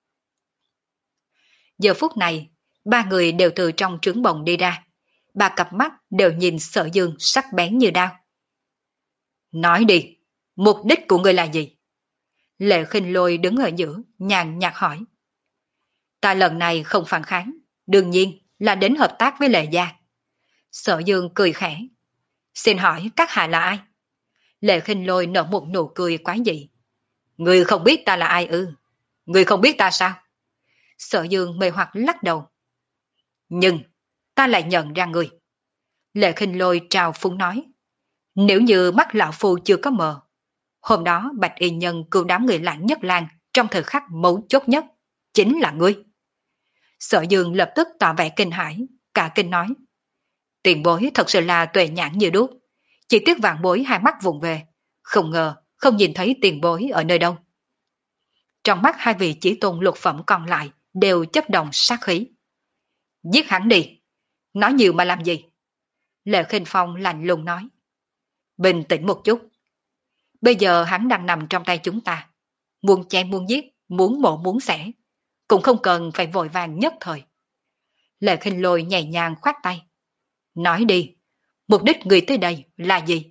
Giờ phút này, ba người đều từ trong trứng bồng đi ra. Ba cặp mắt đều nhìn Sở Dương sắc bén như đao. Nói đi, mục đích của ngươi là gì? Lệ Khinh Lôi đứng ở giữa, nhàn nhạt hỏi. Ta lần này không phản kháng, đương nhiên là đến hợp tác với Lệ gia. Sở Dương cười khẽ. Xin hỏi các hạ là ai? Lệ Khinh Lôi nở một nụ cười quái dị. Ngươi không biết ta là ai ư? Ngươi không biết ta sao? Sở Dương mê hoặc lắc đầu. Nhưng ta lại nhận ra ngươi. Lệ Khinh Lôi trào phúng nói. Nếu như mắt lão phu chưa có mờ, hôm đó Bạch Y Nhân cứu đám người Lãng Nhất Lang trong thời khắc mấu chốt nhất, chính là ngươi. Sở Dương lập tức tỏ vẻ kinh hãi, cả kinh nói. Tiền bối thật sự là tuệ nhãn như đuốc, chỉ tiếc vạn bối hai mắt vụng về, không ngờ không nhìn thấy tiền bối ở nơi đâu. Trong mắt hai vị chí tôn lục phẩm còn lại đều chất động sát khí. Giết hắn đi, nói nhiều mà làm gì? Lệ Khinh Phong lạnh lùng nói. Bình tĩnh một chút. Bây giờ hắn đang nằm trong tay chúng ta. Muốn chém muốn giết, muốn mổ muốn xẻ. Cũng không cần phải vội vàng nhất thời. Lệ Khinh Lôi nhẹ nhàng khoát tay. Nói đi, mục đích người tới đây là gì?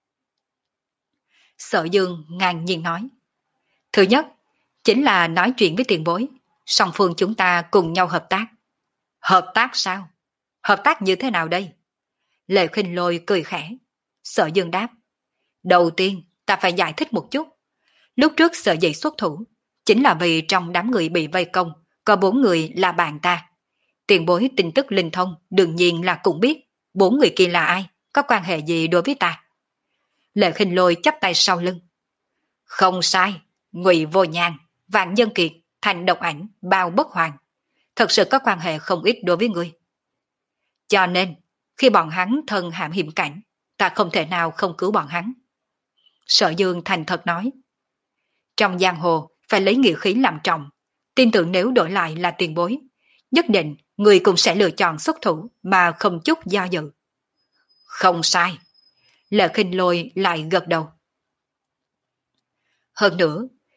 Sở Dương ngang nhiên nói. Thứ nhất, chính là nói chuyện với tiền bối. Song phương chúng ta cùng nhau hợp tác. Hợp tác sao? Hợp tác như thế nào đây? Lệ Khinh Lôi cười khẽ. Sở Dương đáp. Đầu tiên, ta phải giải thích một chút. Lúc trước sở dĩ xuất thủ, chính là vì trong đám người bị vây công, có bốn người là bạn ta. Tiền bối tin tức linh thông, đương nhiên là cũng biết, bốn người kia là ai, có quan hệ gì đối với ta. Lệ Khinh Lôi chắp tay sau lưng. Không sai, Ngụy Vô Nhàn, Vạn Nhân Kiệt, Thành Độc Ảnh, Bao Bất Hoàng. Thật sự có quan hệ không ít đối với ngươi. Cho nên, khi bọn hắn thân hãm hiểm cảnh, ta không thể nào không cứu bọn hắn. Sở Dương thành thật nói. Trong giang hồ, phải lấy nghĩa khí làm trọng. Tin tưởng nếu đổi lại là tiền bối, nhất định người cũng sẽ lựa chọn xuất thủ mà không chút do dự. Không sai. Lệ Khinh Lôi lại gật đầu. Hơn nữa,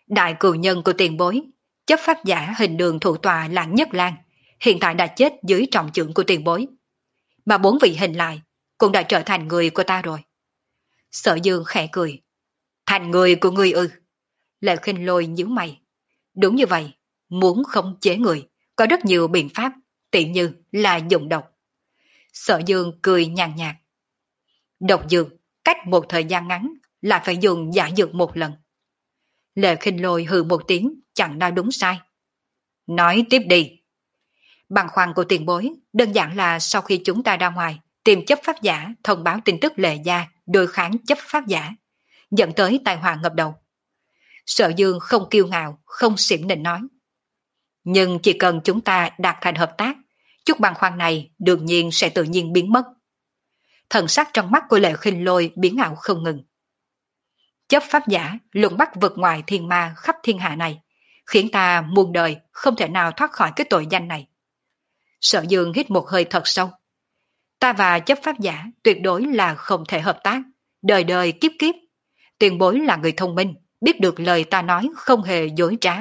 Đại cừu nhân của tiền bối, chấp pháp giả hình đường thủ tọa là Nhất Lan, hiện tại đã chết dưới trọng chưởng của tiền bối. Mà bốn vị hình lại cũng đã trở thành người của ta rồi. Sở Dương khẽ cười. Thành người của ngươi ư? Lệ Khinh Lôi nhíu mày. Đúng như vậy, muốn khống chế người, có rất nhiều biện pháp, tỉ như là dùng độc. Sở Dương cười nhàn nhạt. Độc dược, cách một thời gian ngắn, là phải dùng giả dược một lần. Lệ Khinh Lôi hừ một tiếng, chẳng nói đúng sai. Nói tiếp đi. Băn khoăn của tiền bối, đơn giản là sau khi chúng ta ra ngoài, tìm chấp pháp giả, thông báo tin tức Lệ gia, đối kháng chấp pháp giả, dẫn tới tai họa ngập đầu. Sở Dương không kiêu ngạo, không xỉm nịnh nói. Nhưng chỉ cần chúng ta đạt thành hợp tác, chút băn khoăn này đương nhiên sẽ tự nhiên biến mất. Thần sắc trong mắt của Lệ Khinh Lôi biến ảo không ngừng. Chấp pháp giả luận bắt vượt ngoài thiên ma khắp thiên hạ này, khiến ta muôn đời không thể nào thoát khỏi cái tội danh này. Sở Dương hít một hơi thật sâu. Ta và chấp pháp giả tuyệt đối là không thể hợp tác, đời đời kiếp kiếp. Tiền bối là người thông minh, biết được lời ta nói không hề dối trá.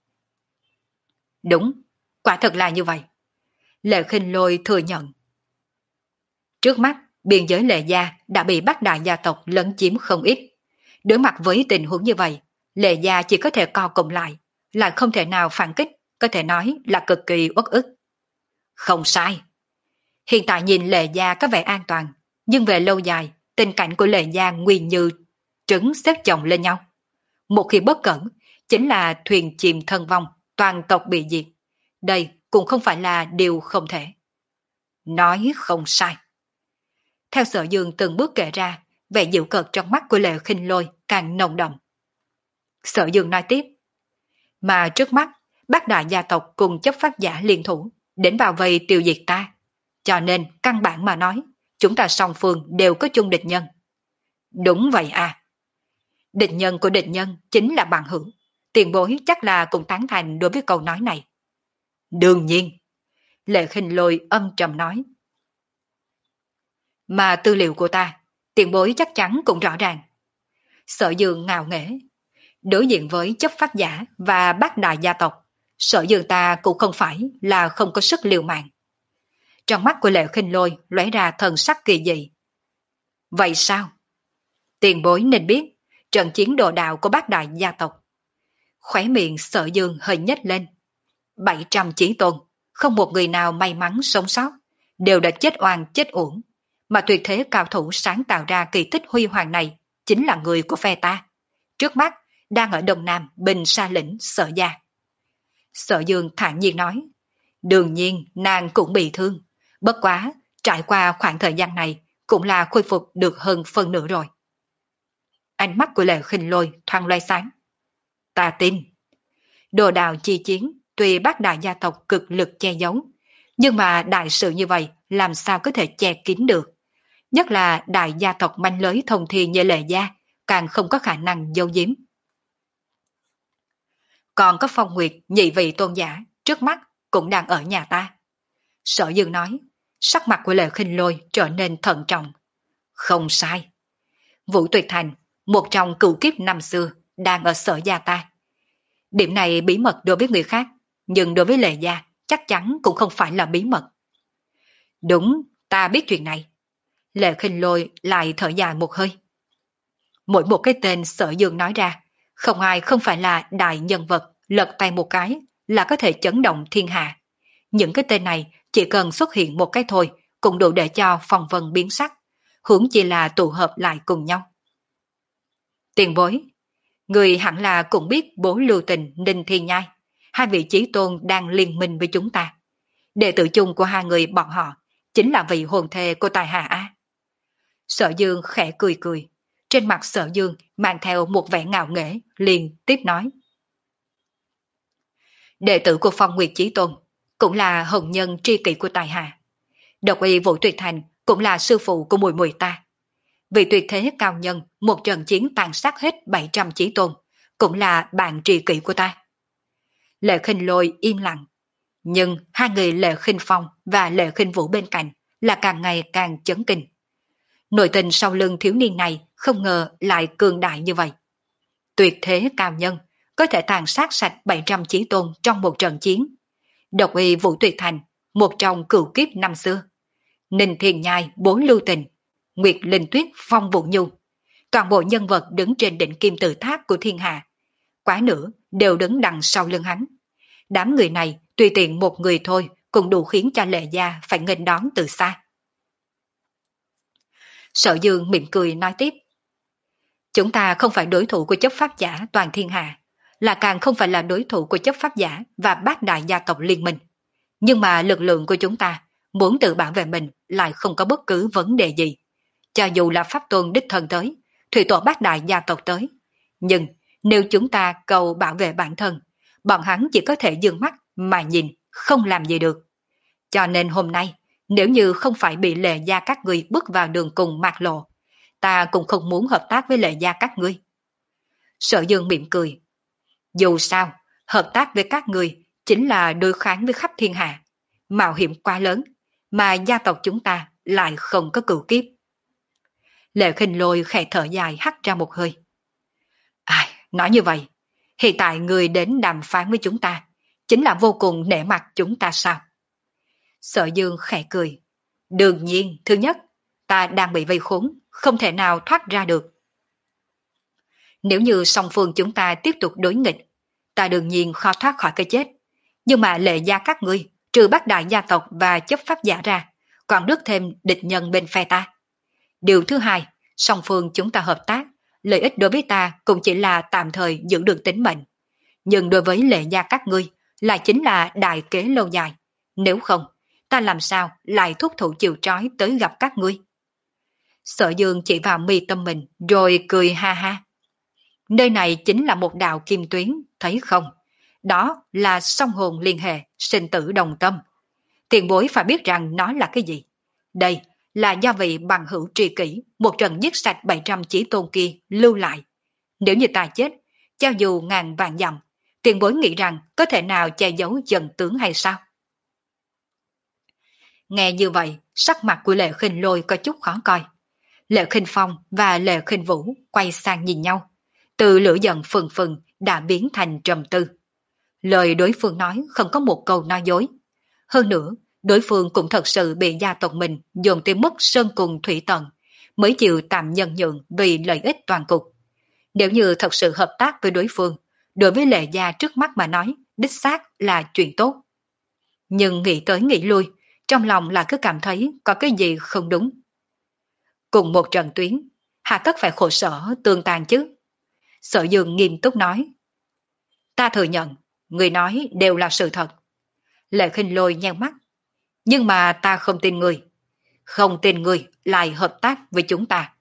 Đúng, quả thật là như vậy. Lệ Khinh Lôi thừa nhận. Trước mắt, biên giới Lệ gia đã bị Bát đại gia tộc lấn chiếm không ít. Đối mặt với tình huống như vậy, Lệ gia chỉ có thể co cụm lại, lại không thể nào phản kích, có thể nói là cực kỳ uất ức. Không sai. Hiện tại nhìn Lệ gia có vẻ an toàn, nhưng về lâu dài, tình cảnh của Lệ gia nguy như trứng xếp chồng lên nhau. Một khi bất cẩn, chính là thuyền chìm thân vong, toàn tộc bị diệt. Đây cũng không phải là điều không thể. Nói không sai. Theo Sở Dương từng bước kể ra, vẻ dịu cợt trong mắt của Lệ Khinh Lôi càng nồng đậm. Sở Dương nói tiếp. Mà trước mắt, Bát đại gia tộc cùng chấp pháp giả liên thủ, đến vào vây tiêu diệt ta. Cho nên, căn bản mà nói, chúng ta song phương đều có chung địch nhân. Đúng vậy à. Địch nhân của địch nhân chính là bằng hữu. Tiền bối chắc là cũng tán thành đối với câu nói này. Đương nhiên. Lệ Khinh Lôi âm trầm nói. Mà tư liệu của ta, tiền bối chắc chắn cũng rõ ràng. Sở Dương ngạo nghễ. Đối diện với chấp pháp giả và Bát đại gia tộc, Sở Dương ta cũng không phải là không có sức liều mạng. Trong mắt của Lệ Khinh Lôi lóe ra thần sắc kỳ dị. Vậy sao? Tiền bối nên biết trận chiến đồ đạo của Bát đại gia tộc. Khóe miệng Sở Dương hơi nhếch lên. bảy trăm chí tôn, không một người nào may mắn sống sót, đều đã chết oan chết uổng. Mà tuyệt thế cao thủ sáng tạo ra kỳ tích huy hoàng này chính là người của phe ta. Trước mắt đang ở Đông Nam Bình Sa lĩnh Sở gia. Sở Dương thản nhiên nói. Đương nhiên nàng cũng bị thương. Bất quá trải qua khoảng thời gian này cũng là khôi phục được hơn phần nửa rồi. Ánh mắt của Lệ Khinh Lôi thoáng loay sáng. Ta tin. Đồ đạo chi chiến tuy Bát đại gia tộc cực lực che giấu, nhưng mà đại sự như vậy làm sao có thể che kín được. Nhất là đại gia tộc manh lới thông thi như Lệ gia, càng không có khả năng giấu giếm. Còn có Phong Nguyệt nhị vị tôn giả, trước mắt cũng đang ở nhà ta. Sở Dương nói, sắc mặt của Lệ Khinh Lôi trở nên thận trọng. Không sai. Vũ Tuyệt Thành, một trong cựu kiếp năm xưa, đang ở Sở gia ta. Điểm này bí mật đối với người khác, nhưng đối với Lệ gia chắc chắn cũng không phải là bí mật. Đúng, ta biết chuyện này. Lệ Khinh Lôi lại thở dài một hơi. Mỗi một cái tên Sở Dương nói ra, không ai không phải là đại nhân vật, lật tay một cái là có thể chấn động thiên hạ. Những cái tên này chỉ cần xuất hiện một cái thôi cũng đủ để cho phong vân biến sắc, huống chi là tụ hợp lại cùng nhau. Tiền bối, người hẳn là cũng biết bố Lưu Tình, Ninh Thiên Nhai, hai vị chí tôn đang liên minh với chúng ta. Đệ tử chung của hai người bọn họ chính là vị hồn thê của tài hạ A. Sở Dương khẽ cười cười, trên mặt Sở Dương mang theo một vẻ ngạo nghễ, liền tiếp nói. Đệ tử của Phong Nguyệt Chí Tôn cũng là hồng nhân tri kỷ của tài hạ. Độc y Vũ Tuyệt Thành cũng là sư phụ của mùi mùi ta. Vị tuyệt thế cao nhân một trận chiến tàn sát hết bảy trăm chí tôn cũng là bạn tri kỷ của ta. Lệ Khinh Lôi im lặng, nhưng hai người Lệ Khinh Phong và Lệ Khinh Vũ bên cạnh là càng ngày càng chấn kinh. Nội tình sau lưng thiếu niên này không ngờ lại cường đại như vậy. Tuyệt thế cao nhân, có thể tàn sát sạch bảy trăm chí tôn trong một trận chiến. Độc uy Vũ Tuyệt Thành, một trong cửu kiếp năm xưa. Ninh Thiền Nhai, Bố Lưu Tình, Nguyệt Linh Tuyết, Phong Vũ Nhu. Toàn bộ nhân vật đứng trên đỉnh kim tự tháp của thiên hạ. Quá nữa đều đứng đằng sau lưng hắn. Đám người này tùy tiện một người thôi cũng đủ khiến cho Lệ Gia phải nghênh đón từ xa. Sở Dương mỉm cười nói tiếp. Chúng ta không phải đối thủ của chấp pháp giả toàn thiên hạ, là càng không phải là đối thủ của chấp pháp giả và bát đại gia tộc liên minh. Nhưng mà lực lượng của chúng ta muốn tự bảo vệ mình lại không có bất cứ vấn đề gì. Cho dù là pháp tôn đích thân tới, thủy tổ bát đại gia tộc tới. Nhưng nếu chúng ta cầu bảo vệ bản thân, bọn hắn chỉ có thể dương mắt mà nhìn, không làm gì được. Cho nên hôm nay, nếu như không phải bị Lệ Gia các ngươi bước vào đường cùng mạc lộ, ta cũng không muốn hợp tác với Lệ Gia các ngươi. Sở Dương mỉm cười. Dù sao, hợp tác với các ngươi chính là đối kháng với khắp thiên hạ. Mạo hiểm quá lớn, mà gia tộc chúng ta lại không có cửu kiếp. Lệ Khinh Lôi khẽ thở dài hắt ra một hơi. Ai, nói như vậy, hiện tại người đến đàm phán với chúng ta, chính là vô cùng nể mặt chúng ta sao? Sở Dương khẽ cười. Đương nhiên, thứ nhất, ta đang bị vây khốn, không thể nào thoát ra được. Nếu như song phương chúng ta tiếp tục đối nghịch, ta đương nhiên khó thoát khỏi cái chết. Nhưng mà Lệ Gia các ngươi, trừ bát đại gia tộc và chấp pháp giả ra, còn rước thêm địch nhân bên phe ta. Điều thứ hai, song phương chúng ta hợp tác, lợi ích đối với ta cũng chỉ là tạm thời giữ được tính mệnh. Nhưng đối với Lệ Gia các ngươi, lại chính là đại kế lâu dài. Nếu không, ta làm sao lại thúc thủ chịu trói tới gặp các ngươi? Sở Dương chỉ vào mi tâm mình, rồi cười ha ha. Nơi này chính là một đạo kim tuyến, thấy không? Đó là song hồn liên hệ, sinh tử đồng tâm. Tiền bối phải biết rằng nó là cái gì. Đây là do vị bằng hữu tri kỷ, một trận giết sạch bảy trăm chí tôn kia lưu lại. Nếu như ta chết, cho dù ngàn vạn dặm, tiền bối nghĩ rằng có thể nào che giấu dần tướng hay sao? Nghe như vậy, sắc mặt của Lệ Khinh Lôi có chút khó coi. Lệ Khinh Phong và Lệ Khinh Vũ quay sang nhìn nhau. Từ lửa giận phừng phừng đã biến thành trầm tư. Lời đối phương nói không có một câu nói dối. Hơn nữa, đối phương cũng thật sự bị gia tộc mình dồn tới mức sơn cùng thủy tận, mới chịu tạm nhân nhượng vì lợi ích toàn cục. Nếu như thật sự hợp tác với đối phương, đối với Lệ Gia trước mắt mà nói, đích xác là chuyện tốt. Nhưng nghĩ tới nghĩ lui, trong lòng là cứ cảm thấy có cái gì không đúng. Cùng một trận tuyến, hà tất phải khổ sở tương tàn chứ? Sở Dương nghiêm túc nói. Ta thừa nhận, người nói đều là sự thật. Lệ Khinh Lôi nheo mắt. Nhưng mà ta không tin người. Không tin người lại hợp tác với chúng ta.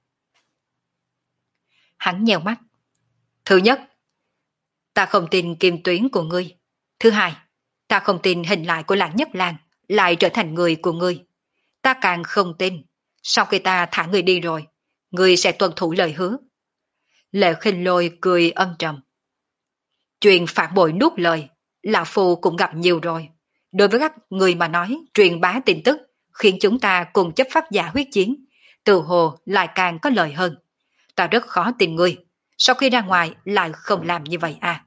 Hắn nheo mắt. Thứ nhất, ta không tin kim tuyến của ngươi. Thứ hai, ta không tin hình lại của Lãng Nhất Lang lại trở thành người của ngươi. Ta càng không tin, sau khi ta thả ngươi đi rồi, ngươi sẽ tuân thủ lời hứa. Lệ Khinh Lôi cười âm trầm. Chuyện phản bội nuốt lời, lão phu cũng gặp nhiều rồi. Đối với các người mà nói truyền bá tin tức, khiến chúng ta cùng chấp pháp giả huyết chiến, từ hồ lại càng có lợi hơn. Ta rất khó tin ngươi, sau khi ra ngoài lại không làm như vậy à.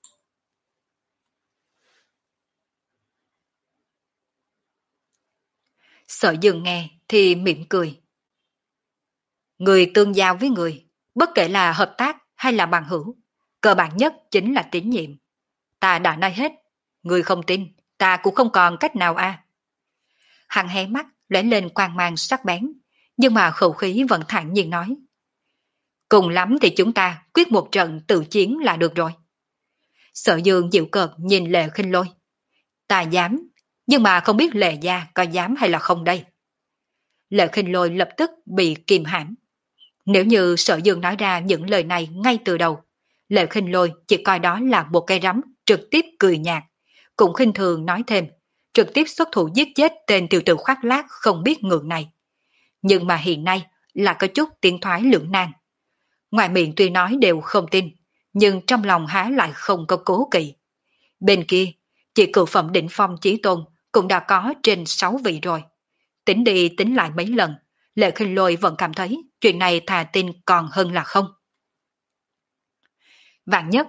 Sở Dương nghe thì mỉm cười. Người tương giao với người, bất kể là hợp tác hay là bằng hữu, cơ bản nhất chính là tín nhiệm. Ta đã nói hết, người không tin, ta cũng không còn cách nào a. À. Hắn hé mắt, lóe lên quang mang sắc bén, nhưng mà khẩu khí vẫn thản nhiên nói. Cùng lắm thì chúng ta quyết một trận tự chiến là được rồi. Sở Dương dịu cợt nhìn Lệ Khinh Lôi. Ta dám, nhưng mà không biết Lệ Gia có dám hay là không đây. Lệ Khinh Lôi lập tức bị kìm hãm. Nếu như Sở Dương nói ra những lời này ngay từ đầu, Lệ Khinh Lôi chỉ coi đó là một cây rắm, trực tiếp cười nhạt, cũng khinh thường nói thêm, trực tiếp xuất thủ giết chết tên tiểu tử khoác lác không biết ngượng này. Nhưng mà hiện nay là có chút tiến thoái lưỡng nan. Ngoài miệng tuy nói đều không tin, nhưng trong lòng há lại không có cố kỵ. Bên kia, chỉ cửu phẩm đỉnh phong chí tôn cũng đã có trên sáu vị rồi. Tính đi tính lại mấy lần, Lệ Khinh Lôi vẫn cảm thấy chuyện này thà tin còn hơn là không. Vạn nhất,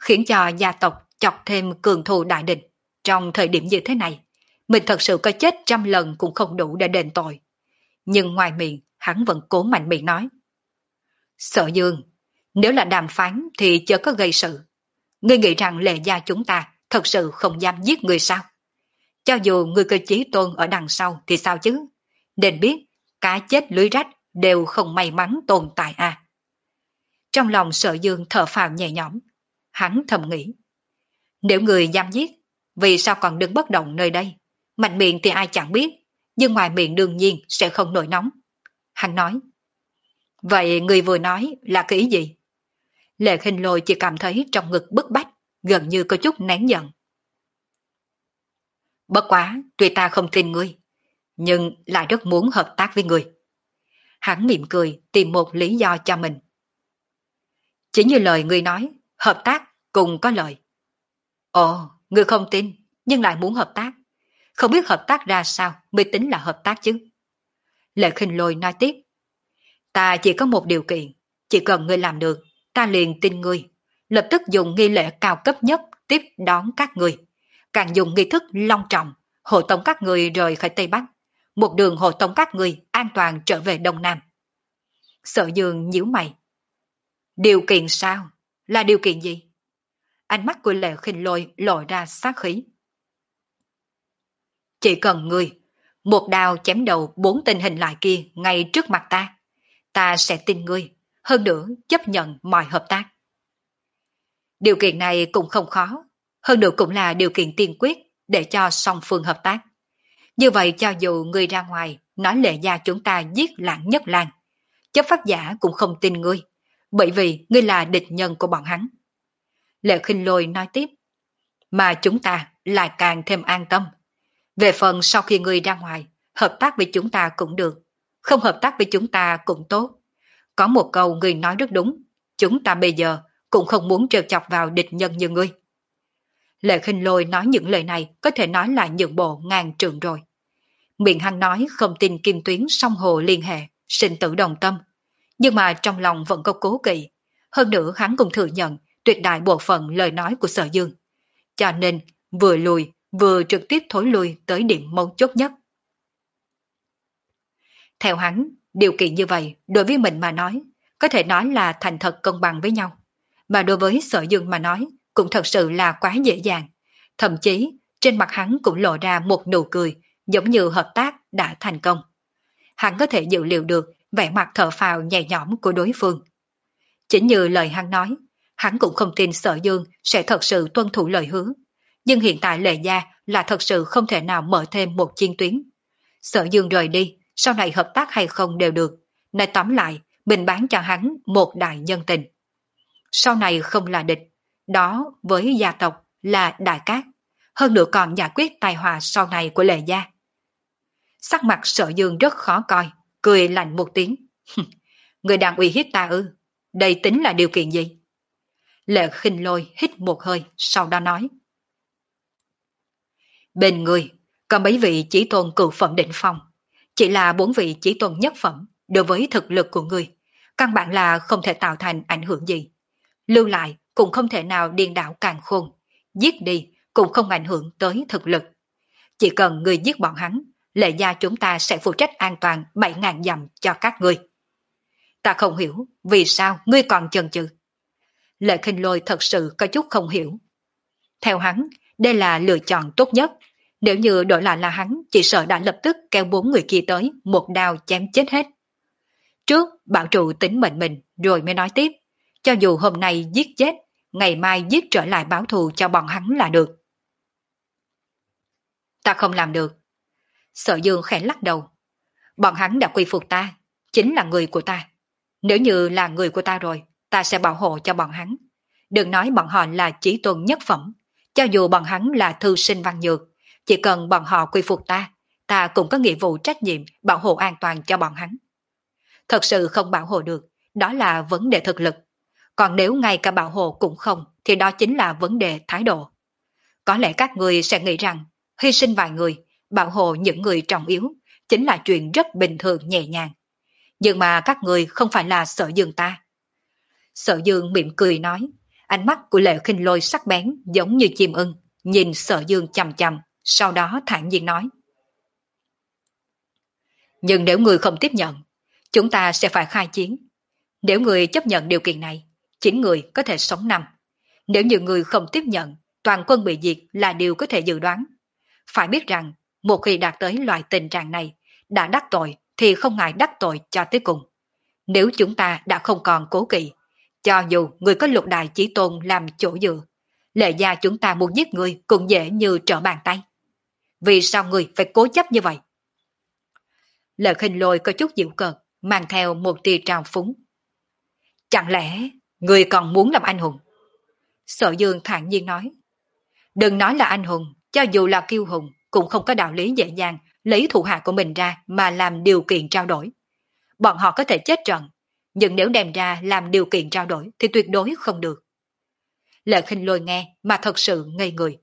khiến cho gia tộc chọc thêm cường thù đại địch. Trong thời điểm như thế này, mình thật sự có chết trăm lần cũng không đủ để đền tội. Nhưng ngoài miệng, hắn vẫn cố mạnh miệng nói. Sở Dương, nếu là đàm phán thì chớ có gây sự. Ngươi nghĩ rằng Lệ gia chúng ta thật sự không dám giết người sao? Cho dù ngươi cơ chí tôn ở đằng sau thì sao chứ? Nên biết, cá chết lưới rách đều không may mắn tồn tại à. Trong lòng Sở Dương thở phào nhẹ nhõm, hắn thầm nghĩ. Nếu người dám giết, vì sao còn đứng bất động nơi đây? Mạnh miệng thì ai chẳng biết, nhưng ngoài miệng đương nhiên sẽ không nổi nóng. Hắn nói. Vậy người vừa nói là cái ý gì? Lệ Khinh Lôi chỉ cảm thấy trong ngực bức bách, gần như có chút nén giận. Bất quá, tuy ta không tin ngươi, nhưng lại rất muốn hợp tác với ngươi. Hắn mỉm cười tìm một lý do cho mình. Chỉ như lời ngươi nói, hợp tác cùng có lợi. Ồ, ngươi không tin, nhưng lại muốn hợp tác. Không biết hợp tác ra sao mới tính là hợp tác chứ. Lệ Khinh Lôi nói tiếp. Ta chỉ có một điều kiện, chỉ cần ngươi làm được, ta liền tin ngươi, lập tức dùng nghi lễ cao cấp nhất tiếp đón các ngươi, càng dùng nghi thức long trọng, hộ tống các ngươi rời khỏi Tây Bắc, một đường hộ tống các ngươi an toàn trở về Đông Nam. Sở Dương nhíu mày. Điều kiện sao? Là điều kiện gì? Ánh mắt của Lệ Khinh Lôi lộ ra sát khí. Chỉ cần ngươi, một đao chém đầu bốn tên hình lại kia ngay trước mặt ta, ta sẽ tin ngươi, hơn nữa chấp nhận mọi hợp tác. Điều kiện này cũng không khó, hơn nữa cũng là điều kiện tiên quyết để cho song phương hợp tác. Như vậy cho dù ngươi ra ngoài nói Lệ gia chúng ta giết Lãng Nhất Lang, chấp pháp giả cũng không tin ngươi, bởi vì ngươi là địch nhân của bọn hắn. Lệ Khinh Lôi nói tiếp, mà chúng ta lại càng thêm an tâm. Về phần sau khi ngươi ra ngoài, hợp tác với chúng ta cũng được, không hợp tác với chúng ta cũng tốt. Có một câu ngươi nói rất đúng, chúng ta bây giờ cũng không muốn trêu chọc vào địch nhân như ngươi. Lệ Khinh Lôi nói những lời này có thể nói là nhượng bộ ngàn trượng rồi. Miệng hắn nói không tin kim tuyến song hồ liên hệ, sinh tử đồng tâm, nhưng mà trong lòng vẫn có cố kỵ. Hơn nữa hắn cũng thừa nhận tuyệt đại bộ phận lời nói của Sở Dương, cho nên vừa lùi vừa trực tiếp thối lui tới điểm mấu chốt nhất. Theo hắn, điều kiện như vậy đối với mình mà nói, có thể nói là thành thật công bằng với nhau, mà đối với Sở Dương mà nói cũng thật sự là quá dễ dàng. Thậm chí trên mặt hắn cũng lộ ra một nụ cười, giống như hợp tác đã thành công. Hắn có thể dự liệu được vẻ mặt thở phào nhẹ nhõm của đối phương. Chính như lời hắn nói, hắn cũng không tin Sở Dương sẽ thật sự tuân thủ lời hứa. Nhưng hiện tại Lệ gia là thật sự không thể nào mở thêm một chiến tuyến. Sở Dương rời đi, sau này hợp tác hay không đều được. Nói tóm lại, mình bán cho hắn một đại nhân tình. Sau này không là địch, đó với gia tộc là đại cát. Hơn nữa còn giải quyết tai họa sau này của Lệ gia. Sắc mặt Sở Dương rất khó coi, cười lạnh một tiếng. Người đang uy hiếp ta ư? Đây tính là điều kiện gì? Lệ Khinh Lôi hít một hơi, sau đó nói. Bên người, có mấy vị chỉ tôn cửu phẩm đỉnh phong, chỉ là bốn vị chỉ tôn nhất phẩm, đối với thực lực của người, căn bản là không thể tạo thành ảnh hưởng gì. Lưu lại cũng không thể nào điên đảo càn khôn, giết đi cũng không ảnh hưởng tới thực lực. Chỉ cần người giết bọn hắn, Lệ gia chúng ta sẽ phụ trách an toàn bảy ngàn dặm cho các ngươi. Ta không hiểu vì sao ngươi còn chần chừ. Lệ Khinh Lôi thật sự có chút không hiểu. Theo hắn, đây là lựa chọn tốt nhất. Nếu như đổi lại là hắn, chỉ sợ đã lập tức kéo bốn người kia tới, một đao chém chết hết. Trước, bảo trụ tính mệnh mình, rồi mới nói tiếp. Cho dù hôm nay giết chết, ngày mai giết trở lại báo thù cho bọn hắn là được. Ta không làm được. Sở Dương khẽ lắc đầu. Bọn hắn đã quy phục ta, chính là người của ta. Nếu như là người của ta rồi, ta sẽ bảo hộ cho bọn hắn. Đừng nói bọn họ là chí tôn nhất phẩm, cho dù bọn hắn là thư sinh văn nhược, chỉ cần bọn họ quy phục ta, ta cũng có nghĩa vụ trách nhiệm bảo hộ an toàn cho bọn hắn. Thật sự không bảo hộ được, đó là vấn đề thực lực. Còn nếu ngay cả bảo hộ cũng không, thì đó chính là vấn đề thái độ. Có lẽ các người sẽ nghĩ rằng, hy sinh vài người, bảo hộ những người trọng yếu, chính là chuyện rất bình thường nhẹ nhàng. Nhưng mà các người không phải là Sở Dương ta. Sở Dương mỉm cười nói, Ánh mắt của Lệ Khinh Lôi sắc bén giống như chim ưng, nhìn Sở Dương chằm chằm, sau đó thản nhiên nói. Nhưng nếu người không tiếp nhận, chúng ta sẽ phải khai chiến. Nếu người chấp nhận điều kiện này, chín người có thể sống năm. Nếu như người không tiếp nhận, toàn quân bị diệt là điều có thể dự đoán. Phải biết rằng, một khi đạt tới loại tình trạng này, đã đắc tội thì không ngại đắc tội cho tới cùng. Nếu chúng ta đã không còn cố kỵ, cho dù người có lục đại chí tôn làm chỗ dựa, Lệ gia chúng ta muốn giết người cũng dễ như trở bàn tay. Vì sao người phải cố chấp như vậy? Lệ Khinh Lôi có chút dịu cợt, mang theo một tia trào phúng. Chẳng lẽ người còn muốn làm anh hùng? Sở Dương thản nhiên nói. Đừng nói là anh hùng, cho dù là kiêu hùng, cũng không có đạo lý dễ dàng lấy thủ hạ của mình ra mà làm điều kiện trao đổi. Bọn họ có thể chết trận, nhưng nếu đem ra làm điều kiện trao đổi thì tuyệt đối không được. Lệ Khinh Lôi nghe mà thật sự ngây người.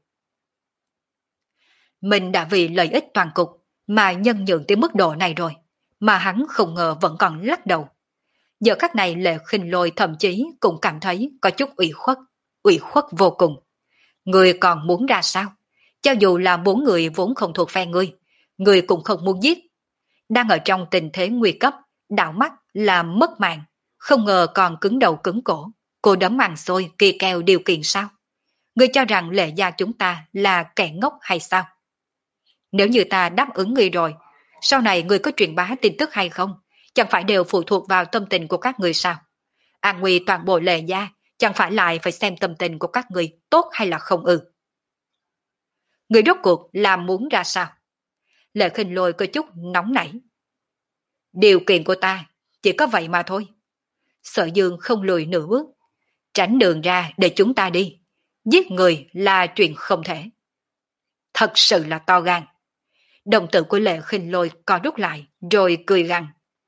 Mình đã vì lợi ích toàn cục mà nhân nhượng tới mức độ này rồi, mà hắn không ngờ vẫn còn lắc đầu. Giờ khắc này Lệ Khinh Lôi thậm chí cũng cảm thấy có chút ủy khuất, ủy khuất vô cùng. Người còn muốn ra sao? Cho dù là bốn người vốn không thuộc phe ngươi, người cũng không muốn giết. Đang ở trong tình thế nguy cấp, đảo mắt là mất mạng, không ngờ còn cứng đầu cứng cổ, cô đấm ăn xôi kỳ kèo điều kiện sao? Ngươi cho rằng Lệ gia chúng ta là kẻ ngốc hay sao? Nếu như ta đáp ứng ngươi rồi, sau này ngươi có truyền bá tin tức hay không? Chẳng phải đều phụ thuộc vào tâm tình của các người sao? An nguy toàn bộ Lệ gia, chẳng phải lại phải xem tâm tình của các người tốt hay là không ư? Người rốt cuộc là muốn ra sao? Lệ Khinh Lôi có chút nóng nảy. Điều kiện của ta chỉ có vậy mà thôi. Sở Dương không lùi nửa bước, tránh đường ra để chúng ta đi. Giết người là chuyện không thể. Thật sự là to gan. Đồng tử của Lệ Khinh Lôi co rút lại rồi cười gằn.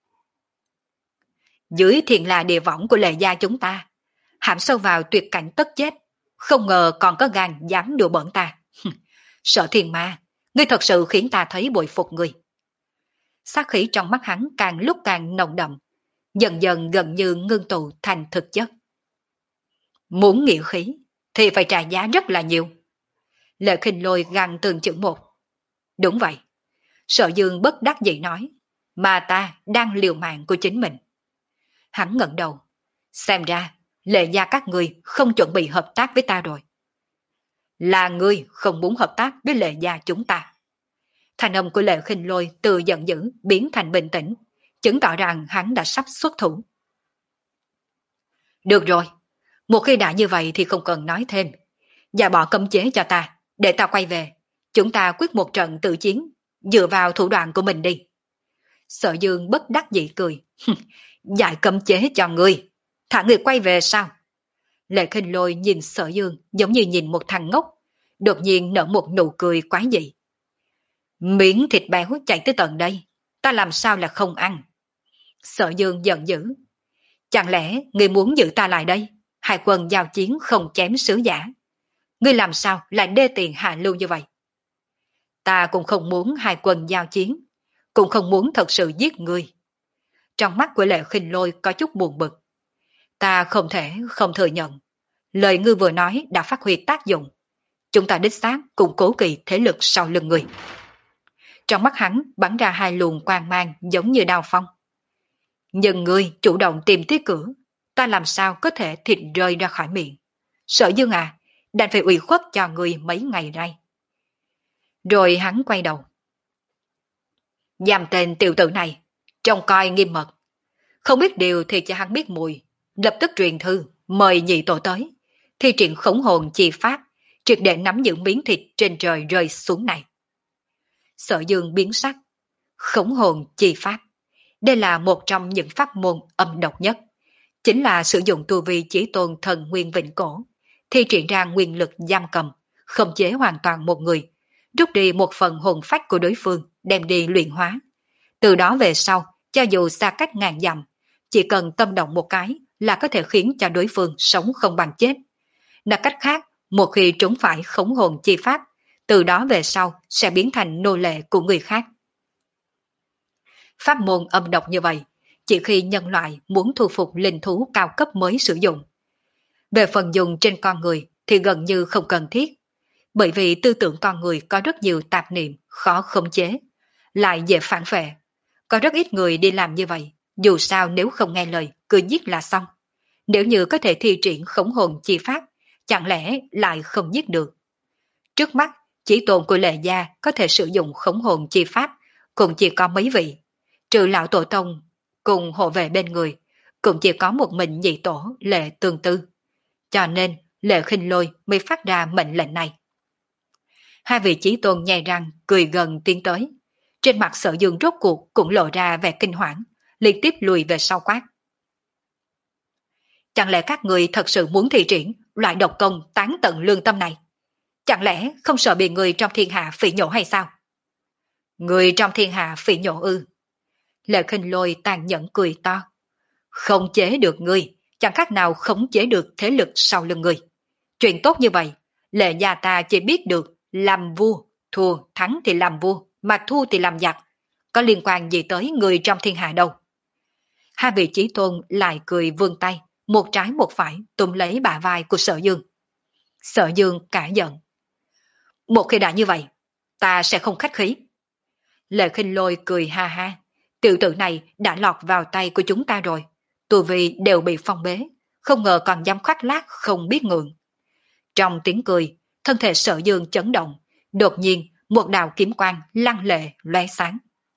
Dưới thiền là địa võng của Lệ gia chúng ta, hãm sâu vào tuyệt cảnh tất chết, không ngờ còn có gan dám đùa bỡn ta. Sở Thiên Ma, ngươi thật sự khiến ta thấy bội phục ngươi. Sát khí trong mắt hắn càng lúc càng nồng đậm, dần dần gần như ngưng tụ thành thực chất. Muốn nghĩa khí thì phải trả giá rất là nhiều. Lệ Khinh Lôi gằn từng chữ một. Đúng vậy. Sở Dương bất đắc dĩ nói, mà ta đang liều mạng của chính mình. Hắn ngẩng đầu. Xem ra, Lệ gia các ngươi không chuẩn bị hợp tác với ta rồi. Là ngươi không muốn hợp tác với Lệ gia chúng ta. Thành âm của Lệ Khinh Lôi từ giận dữ biến thành bình tĩnh, chứng tỏ rằng hắn đã sắp xuất thủ. Được rồi, một khi đã như vậy thì không cần nói thêm. Và bỏ cấm chế cho ta, để ta quay về. Chúng ta quyết một trận tự chiến, dựa vào thủ đoạn của mình đi. Sở Dương bất đắc dĩ cười. Giải cấm chế cho ngươi, thả người quay về sao? Lệ Khinh Lôi nhìn Sở Dương giống như nhìn một thằng ngốc, đột nhiên nở một nụ cười quái dị. Miếng thịt béo chạy tới tận đây, ta làm sao là không ăn? Sở Dương giận dữ. Chẳng lẽ ngươi muốn giữ ta lại đây? Hai quân giao chiến không chém sứ giả. Ngươi làm sao lại đê tiện hạ lưu như vậy? Ta cũng không muốn hai quân giao chiến, cũng không muốn thật sự giết ngươi. Trong mắt của Lệ Khinh Lôi có chút buồn bực. Ta không thể không thừa nhận. Lời ngươi vừa nói đã phát huy tác dụng. Chúng ta đích xác cũng cố kỳ thế lực sau lưng ngươi. Trong mắt hắn bắn ra hai luồng quang mang giống như đao phong. Nhưng ngươi chủ động tìm tới cửa, ta làm sao có thể thịt rơi ra khỏi miệng. Sở Dương à, đành phải ủy khuất cho ngươi mấy ngày nay. Rồi hắn quay đầu. Giam tên tiểu tử này, trông coi nghiêm mật. Không biết điều thì cho hắn biết mùi. Lập tức truyền thư, mời nhị tổ tới. Thi triển khống hồn chi pháp, triệt để nắm giữ miếng thịt trên trời rơi xuống này. Sở Dương biến sắc. Khống hồn chi pháp. Đây là một trong những pháp môn âm độc nhất. Chính là sử dụng tu vi chỉ tôn thần nguyên vịnh cổ. Thi triển ra nguyên lực giam cầm, khống chế hoàn toàn một người. Rút đi một phần hồn phách của đối phương, đem đi luyện hóa. Từ đó về sau, cho dù xa cách ngàn dặm, chỉ cần tâm động một cái là có thể khiến cho đối phương sống không bằng chết. Nói cách khác, một khi trúng phải khống hồn chi pháp, từ đó về sau sẽ biến thành nô lệ của người khác. Pháp môn âm độc như vậy, chỉ khi nhân loại muốn thu phục linh thú cao cấp mới sử dụng. Về phần dùng trên con người thì gần như không cần thiết, bởi vì tư tưởng con người có rất nhiều tạp niệm khó khống chế, lại dễ phản phệ. Có rất ít người đi làm như vậy, dù sao nếu không nghe lời, cứ giết là xong. Nếu như có thể thi triển khống hồn chi pháp, chẳng lẽ lại không giết được? Trước mắt, chỉ tôn của Lệ Gia có thể sử dụng khống hồn chi pháp, cũng chỉ có mấy vị. Trừ lão tổ tông cùng hộ vệ bên người, cũng chỉ có một mình nhị tổ Lệ Tương Tư. Cho nên, Lệ Khinh Lôi mới phát ra mệnh lệnh này. Hai vị chí tôn nhai răng cười gần tiến tới. Trên mặt Sở Dương rốt cuộc cũng lộ ra vẻ kinh hoảng, liên tiếp lùi về sau quát. Chẳng lẽ các người thật sự muốn thi triển loại độc công tán tận lương tâm này? Chẳng lẽ không sợ bị người trong thiên hạ phỉ nhổ hay sao? Người trong thiên hạ phỉ nhổ ư? Lệ Khinh Lôi tàn nhẫn cười to. Không chế được ngươi, chẳng khác nào khống chế được thế lực sau lưng ngươi. Chuyện tốt như vậy, Lệ gia ta chỉ biết được làm vua, thua thắng thì làm vua, mà thua thì làm giặc. Có liên quan gì tới người trong thiên hạ đâu? Hai vị chí tôn lại cười vươn tay, một trái một phải túm lấy bả vai của Sở Dương. Sở Dương cả giận. Một khi đã như vậy, ta sẽ không khách khí. Lệ Khinh Lôi cười ha ha. Tiểu tử này đã lọt vào tay của chúng ta rồi. Tu vi đều bị phong bế, không ngờ còn dám khoác lác không biết ngượng. Trong tiếng cười, thân thể Sở Dương chấn động, đột nhiên một đạo kiếm quang lăng lệ lóe sáng.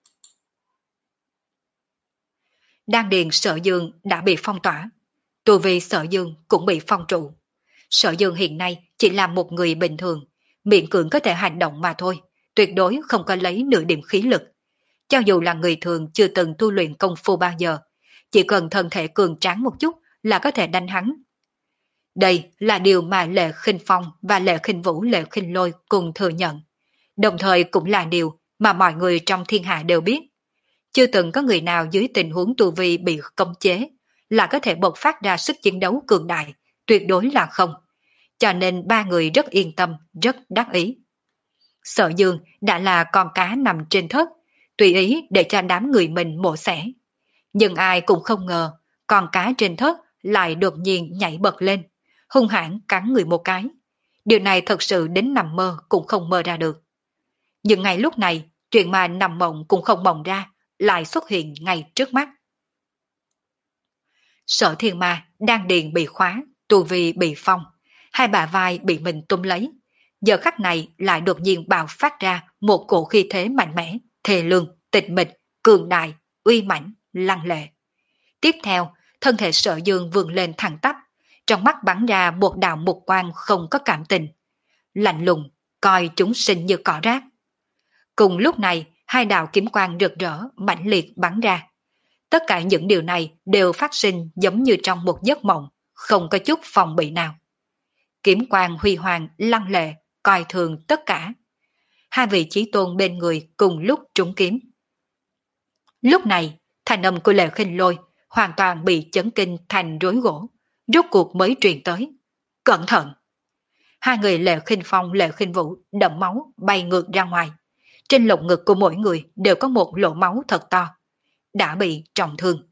Đan điền Sở Dương đã bị phong tỏa, tu vi Sở Dương cũng bị phong trụ. Sở Dương hiện nay chỉ là một người bình thường, miễn cưỡng có thể hành động mà thôi, tuyệt đối không có lấy nửa điểm khí lực. Cho dù là người thường chưa từng tu luyện công phu bao giờ, chỉ cần thân thể cường tráng một chút là có thể đánh hắn. Đây là điều mà Lệ Khinh Phong và Lệ Khinh Vũ, Lệ Khinh Lôi cùng thừa nhận, đồng thời cũng là điều mà mọi người trong thiên hạ đều biết. Chưa từng có người nào dưới tình huống tu vi bị khống chế là có thể bộc phát ra sức chiến đấu cường đại, tuyệt đối là không. Cho nên ba người rất yên tâm, rất đắc ý. Sở Dương đã là con cá nằm trên thớt, tùy ý để cho đám người mình mổ xẻ. Nhưng ai cũng không ngờ, con cá trên thớt lại đột nhiên nhảy bật lên, hung hãn cắn người một cái. Điều này thật sự đến nằm mơ cũng không mơ ra được. Nhưng ngay lúc này, chuyện mà nằm mộng cũng không mộng ra, lại xuất hiện ngay trước mắt. Sở Thiên Ma đang điền bị khóa, tu vi bị phong, hai bả vai bị mình túm lấy. Giờ khắc này lại đột nhiên bạo phát ra một cổ khí thế mạnh mẽ, thề lương, tịch mịch, cường đại, uy mãnh, lăng lệ. Tiếp theo, thân thể Sở Dương vươn lên thẳng tắp, trong mắt bắn ra một đạo mục quang không có cảm tình, lạnh lùng, coi chúng sinh như cỏ rác. Cùng lúc này, hai đạo kiếm quang rực rỡ, mãnh liệt bắn ra. Tất cả những điều này đều phát sinh giống như trong một giấc mộng, không có chút phòng bị nào. Kiếm quang huy hoàng, lăng lệ, coi thường tất cả. Hai vị chí tôn bên người cùng lúc trúng kiếm. Lúc này, thanh âm của Lệ Khinh Lôi hoàn toàn bị chấn kinh thành rối gỗ, rốt cuộc mới truyền tới. Cẩn thận! Hai người Lệ Khinh Phong, Lệ Khinh Vũ đẫm máu bay ngược ra ngoài. Trên lồng ngực của mỗi người đều có một lỗ máu thật to, đã bị trọng thương.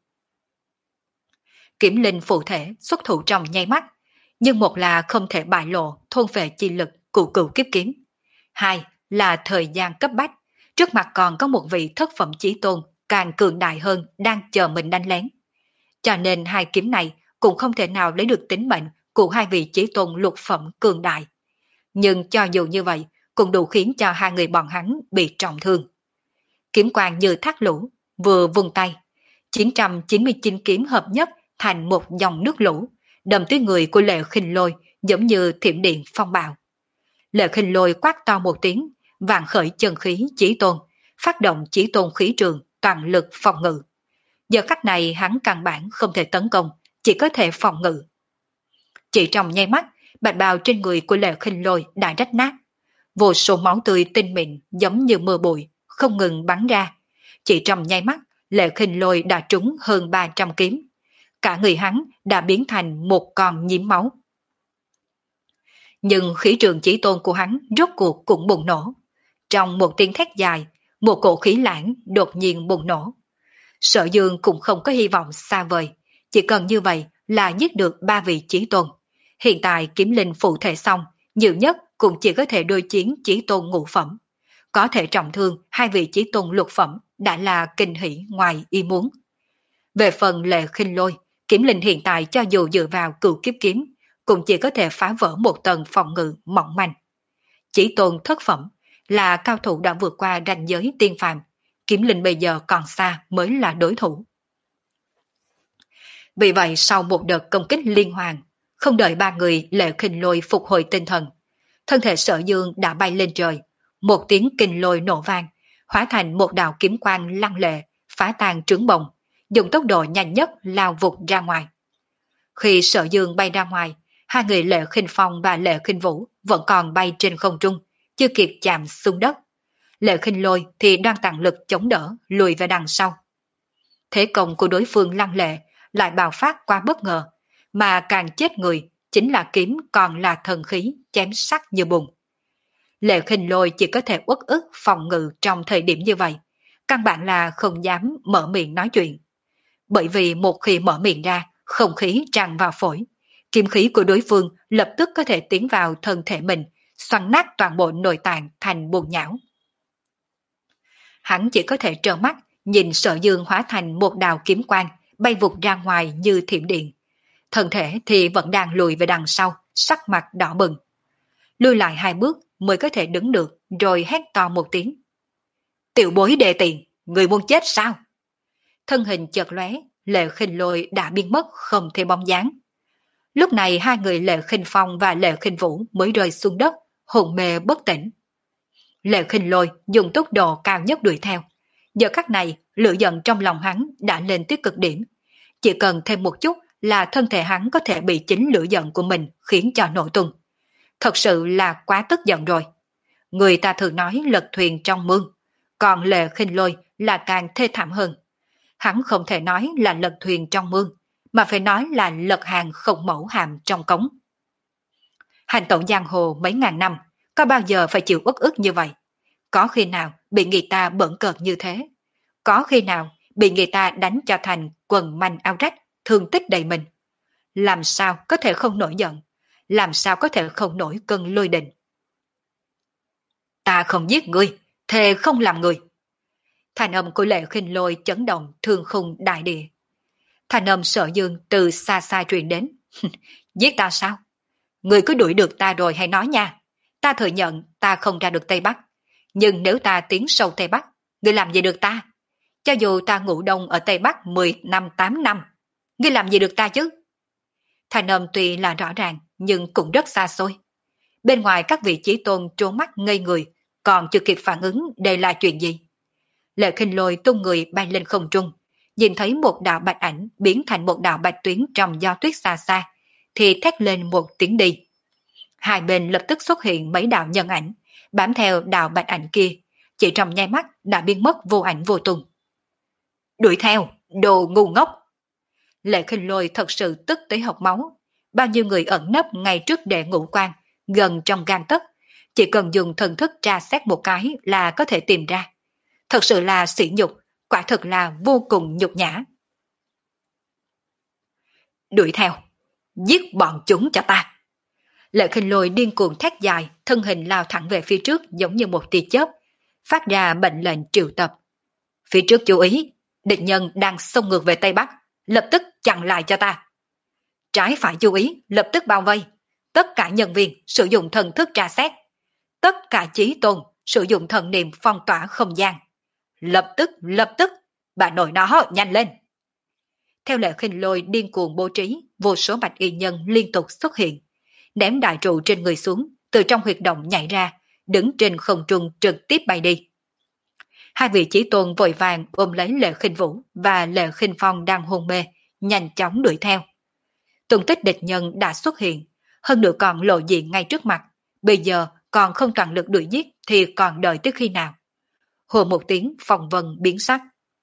Kiểm linh phụ thể xuất thủ trong nháy mắt, nhưng một là không thể bại lộ thôn phệ chi lực cụ cửu kiếp kiếm. Hai là thời gian cấp bách, trước mặt còn có một vị thất phẩm chí tôn càng cường đại hơn đang chờ mình đánh lén. Cho nên hai kiếm này cũng không thể nào lấy được tính mệnh của hai vị chí tôn lục phẩm cường đại. Nhưng cho dù như vậy, cũng đủ khiến cho hai người bọn hắn bị trọng thương. Kiếm quang như thác lũ, vừa vung tay, chín trăm chín mươi chín kiếm hợp nhất thành một dòng nước lũ, đầm tới người của Lệ Khinh Lôi giống như thiểm điện phong bạo. Lệ Khinh Lôi quát to một tiếng, vạn khởi chân khí chí tôn, phát động chí tôn khí trường, toàn lực phòng ngự. Giờ khắc này hắn căn bản không thể tấn công, chỉ có thể phòng ngự. Chỉ trong nháy mắt, bạch bào trên người của Lệ Khinh Lôi đã rách nát. Vô số máu tươi tinh mịn giống như mưa bụi, không ngừng bắn ra. Chỉ trong nháy mắt, Lệ Khinh Lôi đã trúng hơn ba trăm kiếm. Cả người hắn đã biến thành một con nhiễm máu. Nhưng khí trường chí tôn của hắn rốt cuộc cũng bùng nổ. Trong một tiếng thét dài, một cổ khí lãng đột nhiên bùng nổ. Sở Dương cũng không có hy vọng xa vời, chỉ cần như vậy là giết được ba vị chí tôn. Hiện tại kiếm linh phụ thể xong, nhiều nhất cũng chỉ có thể đối chiến chí tôn ngũ phẩm. Có thể trọng thương hai vị chí tôn lục phẩm đã là kinh hỷ ngoài ý muốn. Về phần Lệ Khinh Lôi, kiếm linh hiện tại cho dù dựa vào cửu kiếp kiếm, cũng chỉ có thể phá vỡ một tầng phòng ngự mỏng manh. Chí tôn thất phẩm là cao thủ đã vượt qua ranh giới tiên phàm, kiếm linh bây giờ còn xa mới là đối thủ. Vì vậy sau một đợt công kích liên hoàn, không đợi ba người Lệ Khinh Lôi phục hồi tinh thần, thân thể Sở Dương đã bay lên trời, một tiếng kinh lôi nổ vang, hóa thành một đạo kiếm quang lăng lệ, phá tan trướng bồng, dùng tốc độ nhanh nhất lao vụt ra ngoài. Khi Sở Dương bay ra ngoài, hai người Lệ Khinh Phong và Lệ Khinh Vũ vẫn còn bay trên không trung, chưa kịp chạm xuống đất. Lệ Khinh Lôi thì đang tận lực chống đỡ, lùi về đằng sau. Thế công của đối phương lăng lệ lại bạo phát quá bất ngờ, mà càng chết người chính là kiếm còn là thần khí chém sắc như bùn. Lệ Khinh Lôi chỉ có thể uất ức phòng ngự trong thời điểm như vậy, căn bản là không dám mở miệng nói chuyện. Bởi vì một khi mở miệng ra, không khí tràn vào phổi, kiếm khí của đối phương lập tức có thể tiến vào thân thể mình, xoắn nát toàn bộ nội tạng thành bùn nhão. Hắn chỉ có thể trơ mắt nhìn Sở Dương hóa thành một đạo kiếm quang bay vụt ra ngoài như thiểm điện. Thân thể thì vẫn đang lùi về đằng sau, sắc mặt đỏ bừng. Lùi lại hai bước mới có thể đứng được, rồi hét to một tiếng. Tiểu bối đề tiền, người muốn chết sao? Thân hình chợt lóe, Lệ Khinh Lôi đã biến mất không thể bóng dáng. Lúc này hai người Lệ Khinh Phong và Lệ Khinh Vũ mới rơi xuống đất, hồn mê bất tỉnh. Lệ Khinh Lôi dùng tốc độ cao nhất đuổi theo. Giờ khắc này, lửa giận trong lòng hắn đã lên tới cực điểm. Chỉ cần thêm một chút là thân thể hắn có thể bị chính lửa giận của mình khiến cho nổ tung. Thật sự là quá tức giận rồi. Người ta thường nói lật thuyền trong mương, còn Lệ Khinh Lôi là càng thê thảm hơn. Hắn không thể nói là lật thuyền trong mương, mà phải nói là lật hàng không mẫu hàm trong cống. Hành tẩu giang hồ mấy ngàn năm, có bao giờ phải chịu uất ức như vậy? Có khi nào bị người ta bẩn cợt như thế? Có khi nào bị người ta đánh cho thành quần manh áo rách, thương tích đầy mình? Làm sao có thể không nổi giận? Làm sao có thể không nổi cơn lôi đình? Ta không giết ngươi, thề không làm người. Thành âm của Lệ Khinh Lôi chấn động thương khung đại địa. Thành âm Sở Dương từ xa xa truyền đến. Giết ta sao? Ngươi cứ đuổi được ta rồi hay nói nha. Ta thừa nhận ta không ra được Tây Bắc. Nhưng nếu ta tiến sâu Tây Bắc, ngươi làm gì được ta? Cho dù ta ngủ đông ở Tây Bắc mười năm tám năm, ngươi làm gì được ta chứ? Thành âm tuy là rõ ràng, nhưng cũng rất xa xôi. Bên ngoài các vị chí tôn trố mắt ngây người, còn chưa kịp phản ứng đây là chuyện gì. Lệ Khinh Lôi tung người bay lên không trung, nhìn thấy một đạo bạch ảnh biến thành một đạo bạch tuyến trong gió tuyết xa xa, thì thét lên một tiếng đi. Hai bên lập tức xuất hiện mấy đạo nhân ảnh, bám theo đạo bạch ảnh kia, chỉ trong nháy mắt đã biến mất vô ảnh vô tung. Đuổi theo, đồ ngu ngốc! Lệ Khinh Lôi thật sự tức tới hộc máu. Bao nhiêu người ẩn nấp ngay trước đệ ngũ quan, gần trong gan tấc, chỉ cần dùng thần thức tra xét một cái là có thể tìm ra. Thật sự là sỉ nhục, quả thật là vô cùng nhục nhã. Đuổi theo, giết bọn chúng cho ta! Lệ Khinh Lôi điên cuồng thét dài, thân hình lao thẳng về phía trước giống như một tia chớp, phát ra mệnh lệnh triệu tập. Phía trước chú ý, địch nhân đang xông ngược về Tây Bắc, lập tức chặn lại cho ta. Trái phải chú ý, lập tức bao vây. Tất cả nhân viên sử dụng thần thức tra xét. Tất cả chí tôn sử dụng thần niệm phong tỏa không gian. Lập tức, lập tức, bà nội nó nhanh lên. Theo Lệ Khinh Lôi điên cuồng bố trí, vô số bạch y nhân liên tục xuất hiện, ném đại trụ trên người xuống, từ trong huyệt động nhảy ra, đứng trên không trung trực tiếp bay đi. Hai vị chí tôn vội vàng ôm lấy Lệ Khinh Vũ và Lệ Khinh Phong đang hôn mê, nhanh chóng đuổi theo. Tung tích địch nhân đã xuất hiện, hơn nữa còn lộ diện ngay trước mặt, bây giờ còn không toàn lực đuổi giết thì còn đợi tới khi nào? Hồ một tiếng phong vân biến sắc.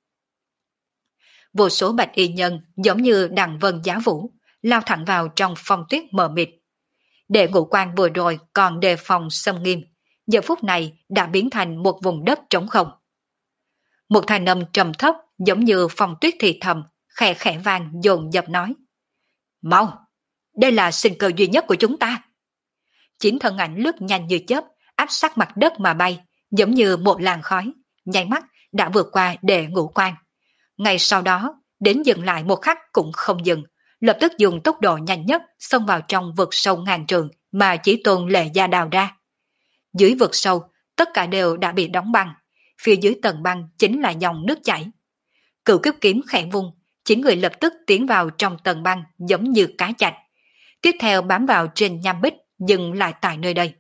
Vô số bạch y nhân giống như đằng vân giá vũ, lao thẳng vào trong phong tuyết mờ mịt. Đệ ngũ quan vừa rồi còn đề phòng xâm nghiêm, giờ phút này đã biến thành một vùng đất trống không. Một thanh âm trầm thấp giống như phong tuyết thì thầm, khẽ khẽ vang dồn dập nói. Mau, Đây là sinh cơ duy nhất của chúng ta. Chín thân ảnh lướt nhanh như chớp, áp sát mặt đất mà bay, giống như một làn khói, nháy mắt đã vượt qua đệ ngũ quan. Ngay sau đó, đến dừng lại một khắc cũng không dừng, lập tức dùng tốc độ nhanh nhất xông vào trong vực sâu ngàn trường mà Chí Tôn Lệ Gia đào ra. Dưới vực sâu, tất cả đều đã bị đóng băng, phía dưới tầng băng chính là dòng nước chảy. Cửu kiếp kiếm khẽ vung, chín người lập tức tiến vào trong tầng băng giống như cá chạch. Tiếp theo bám vào trên nham bích, dừng lại tại nơi đây.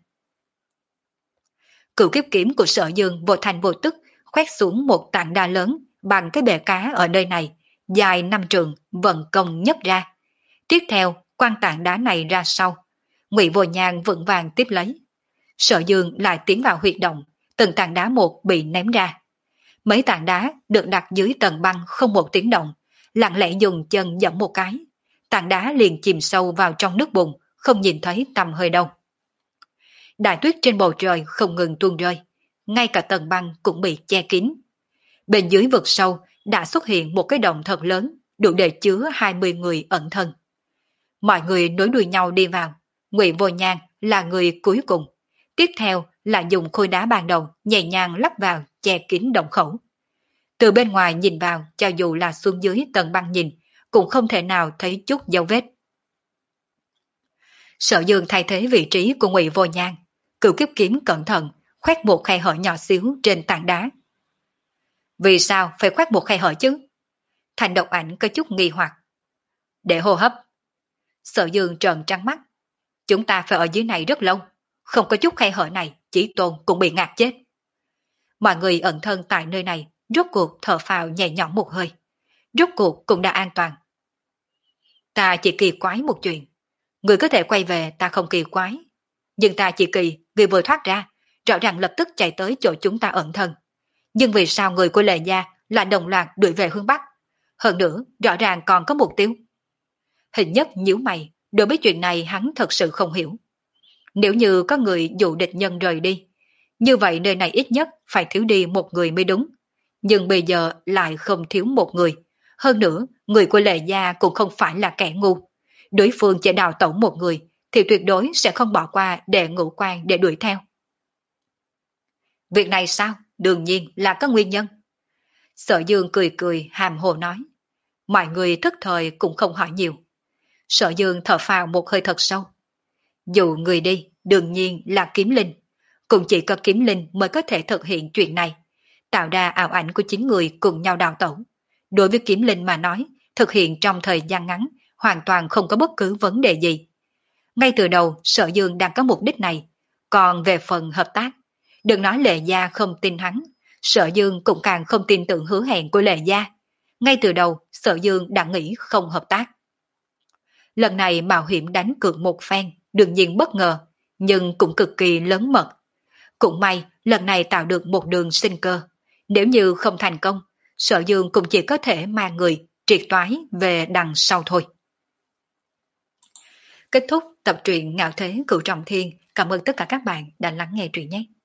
Cửu kiếp kiếm của Sở Dương vô thành vô tức khoét xuống một tảng đá lớn bằng cái bể cá ở nơi này, dài năm trượng, vận công nhấc ra. Tiếp theo, quăng tảng đá này ra sau. Ngụy Vô Nhang vững vàng tiếp lấy. Sở Dương lại tiến vào huyệt động, từng tảng đá một bị ném ra. Mấy tảng đá được đặt dưới tầng băng không một tiếng động, lặng lẽ dùng chân giẫm một cái. Tảng đá liền chìm sâu vào trong nước bùn, không nhìn thấy tầm hơi đâu. Đại tuyết trên bầu trời không ngừng tuôn rơi, ngay cả tầng băng cũng bị che kín. Bên dưới vực sâu đã xuất hiện một cái động thật lớn, đủ để chứa hai mươi người ẩn thân. Mọi người nối đuôi nhau đi vào, Ngụy Vô Nhang là người cuối cùng. Tiếp theo là dùng khối đá ban đầu nhẹ nhàng lắp vào che kín động khẩu. Từ bên ngoài nhìn vào, cho dù là xuống dưới tầng băng nhìn, cũng không thể nào thấy chút dấu vết. Sở Dương thay thế vị trí của Ngụy Vô Nhang, Cửu kiếp kiếm cẩn thận khoét một khe hở nhỏ xíu trên tảng đá. Vì sao phải khoét một khe hở chứ? Thành Độc Ảnh có chút nghi hoặc. Để hô hấp. Sở Dương trợn trắng mắt. Chúng ta phải ở dưới này rất lâu, không có chút khe hở này, Chí Tôn cũng bị ngạt chết. Mọi người ẩn thân tại nơi này, rốt cuộc thở phào nhẹ nhõm một hơi. Rốt cuộc cũng đã an toàn. Ta chỉ kỳ quái một chuyện. Người có thể quay về ta không kỳ quái. Nhưng ta chỉ kỳ vì vừa thoát ra, rõ ràng lập tức chạy tới chỗ chúng ta ẩn thân. Nhưng vì sao người của Lệ Gia lại đồng loạt đuổi về hướng Bắc? Hơn nữa, rõ ràng còn có mục tiêu. Hình Nhất nhíu mày, đối với chuyện này hắn thật sự không hiểu. Nếu như có người dụ địch nhân rời đi, như vậy nơi này ít nhất phải thiếu đi một người mới đúng. Nhưng bây giờ lại không thiếu một người. Hơn nữa, người của Lệ Gia cũng không phải là kẻ ngu. Đối phương chỉ đào tẩu một người, thì tuyệt đối sẽ không bỏ qua đệ ngũ quan để đuổi theo. Việc này sao? Đương nhiên là có nguyên nhân. Sở Dương cười cười hàm hồ nói. Mọi người thức thời cũng không hỏi nhiều. Sở Dương thở phào một hơi thật sâu. Dù người đi, đương nhiên là kiếm linh. Cũng chỉ có kiếm linh mới có thể thực hiện chuyện này. Tạo ra ảo ảnh của chính người cùng nhau đào tẩu. Đối với kiếm linh mà nói, thực hiện trong thời gian ngắn, hoàn toàn không có bất cứ vấn đề gì. Ngay từ đầu, Sở Dương đang có mục đích này. Còn về phần hợp tác, đừng nói Lệ Gia không tin hắn, Sở Dương cũng càng không tin tưởng hứa hẹn của Lệ Gia. Ngay từ đầu, Sở Dương đã nghĩ không hợp tác. Lần này mạo hiểm đánh cược một phen, đương nhiên bất ngờ, nhưng cũng cực kỳ lớn mật. Cũng may, lần này tạo được một đường sinh cơ. Nếu như không thành công, Sở Dương cũng chỉ có thể mang người triệt toái về đằng sau thôi. Kết thúc tập truyện Ngạo Thế Cửu Trọng Thiên. Cảm ơn tất cả các bạn đã lắng nghe truyện nhé.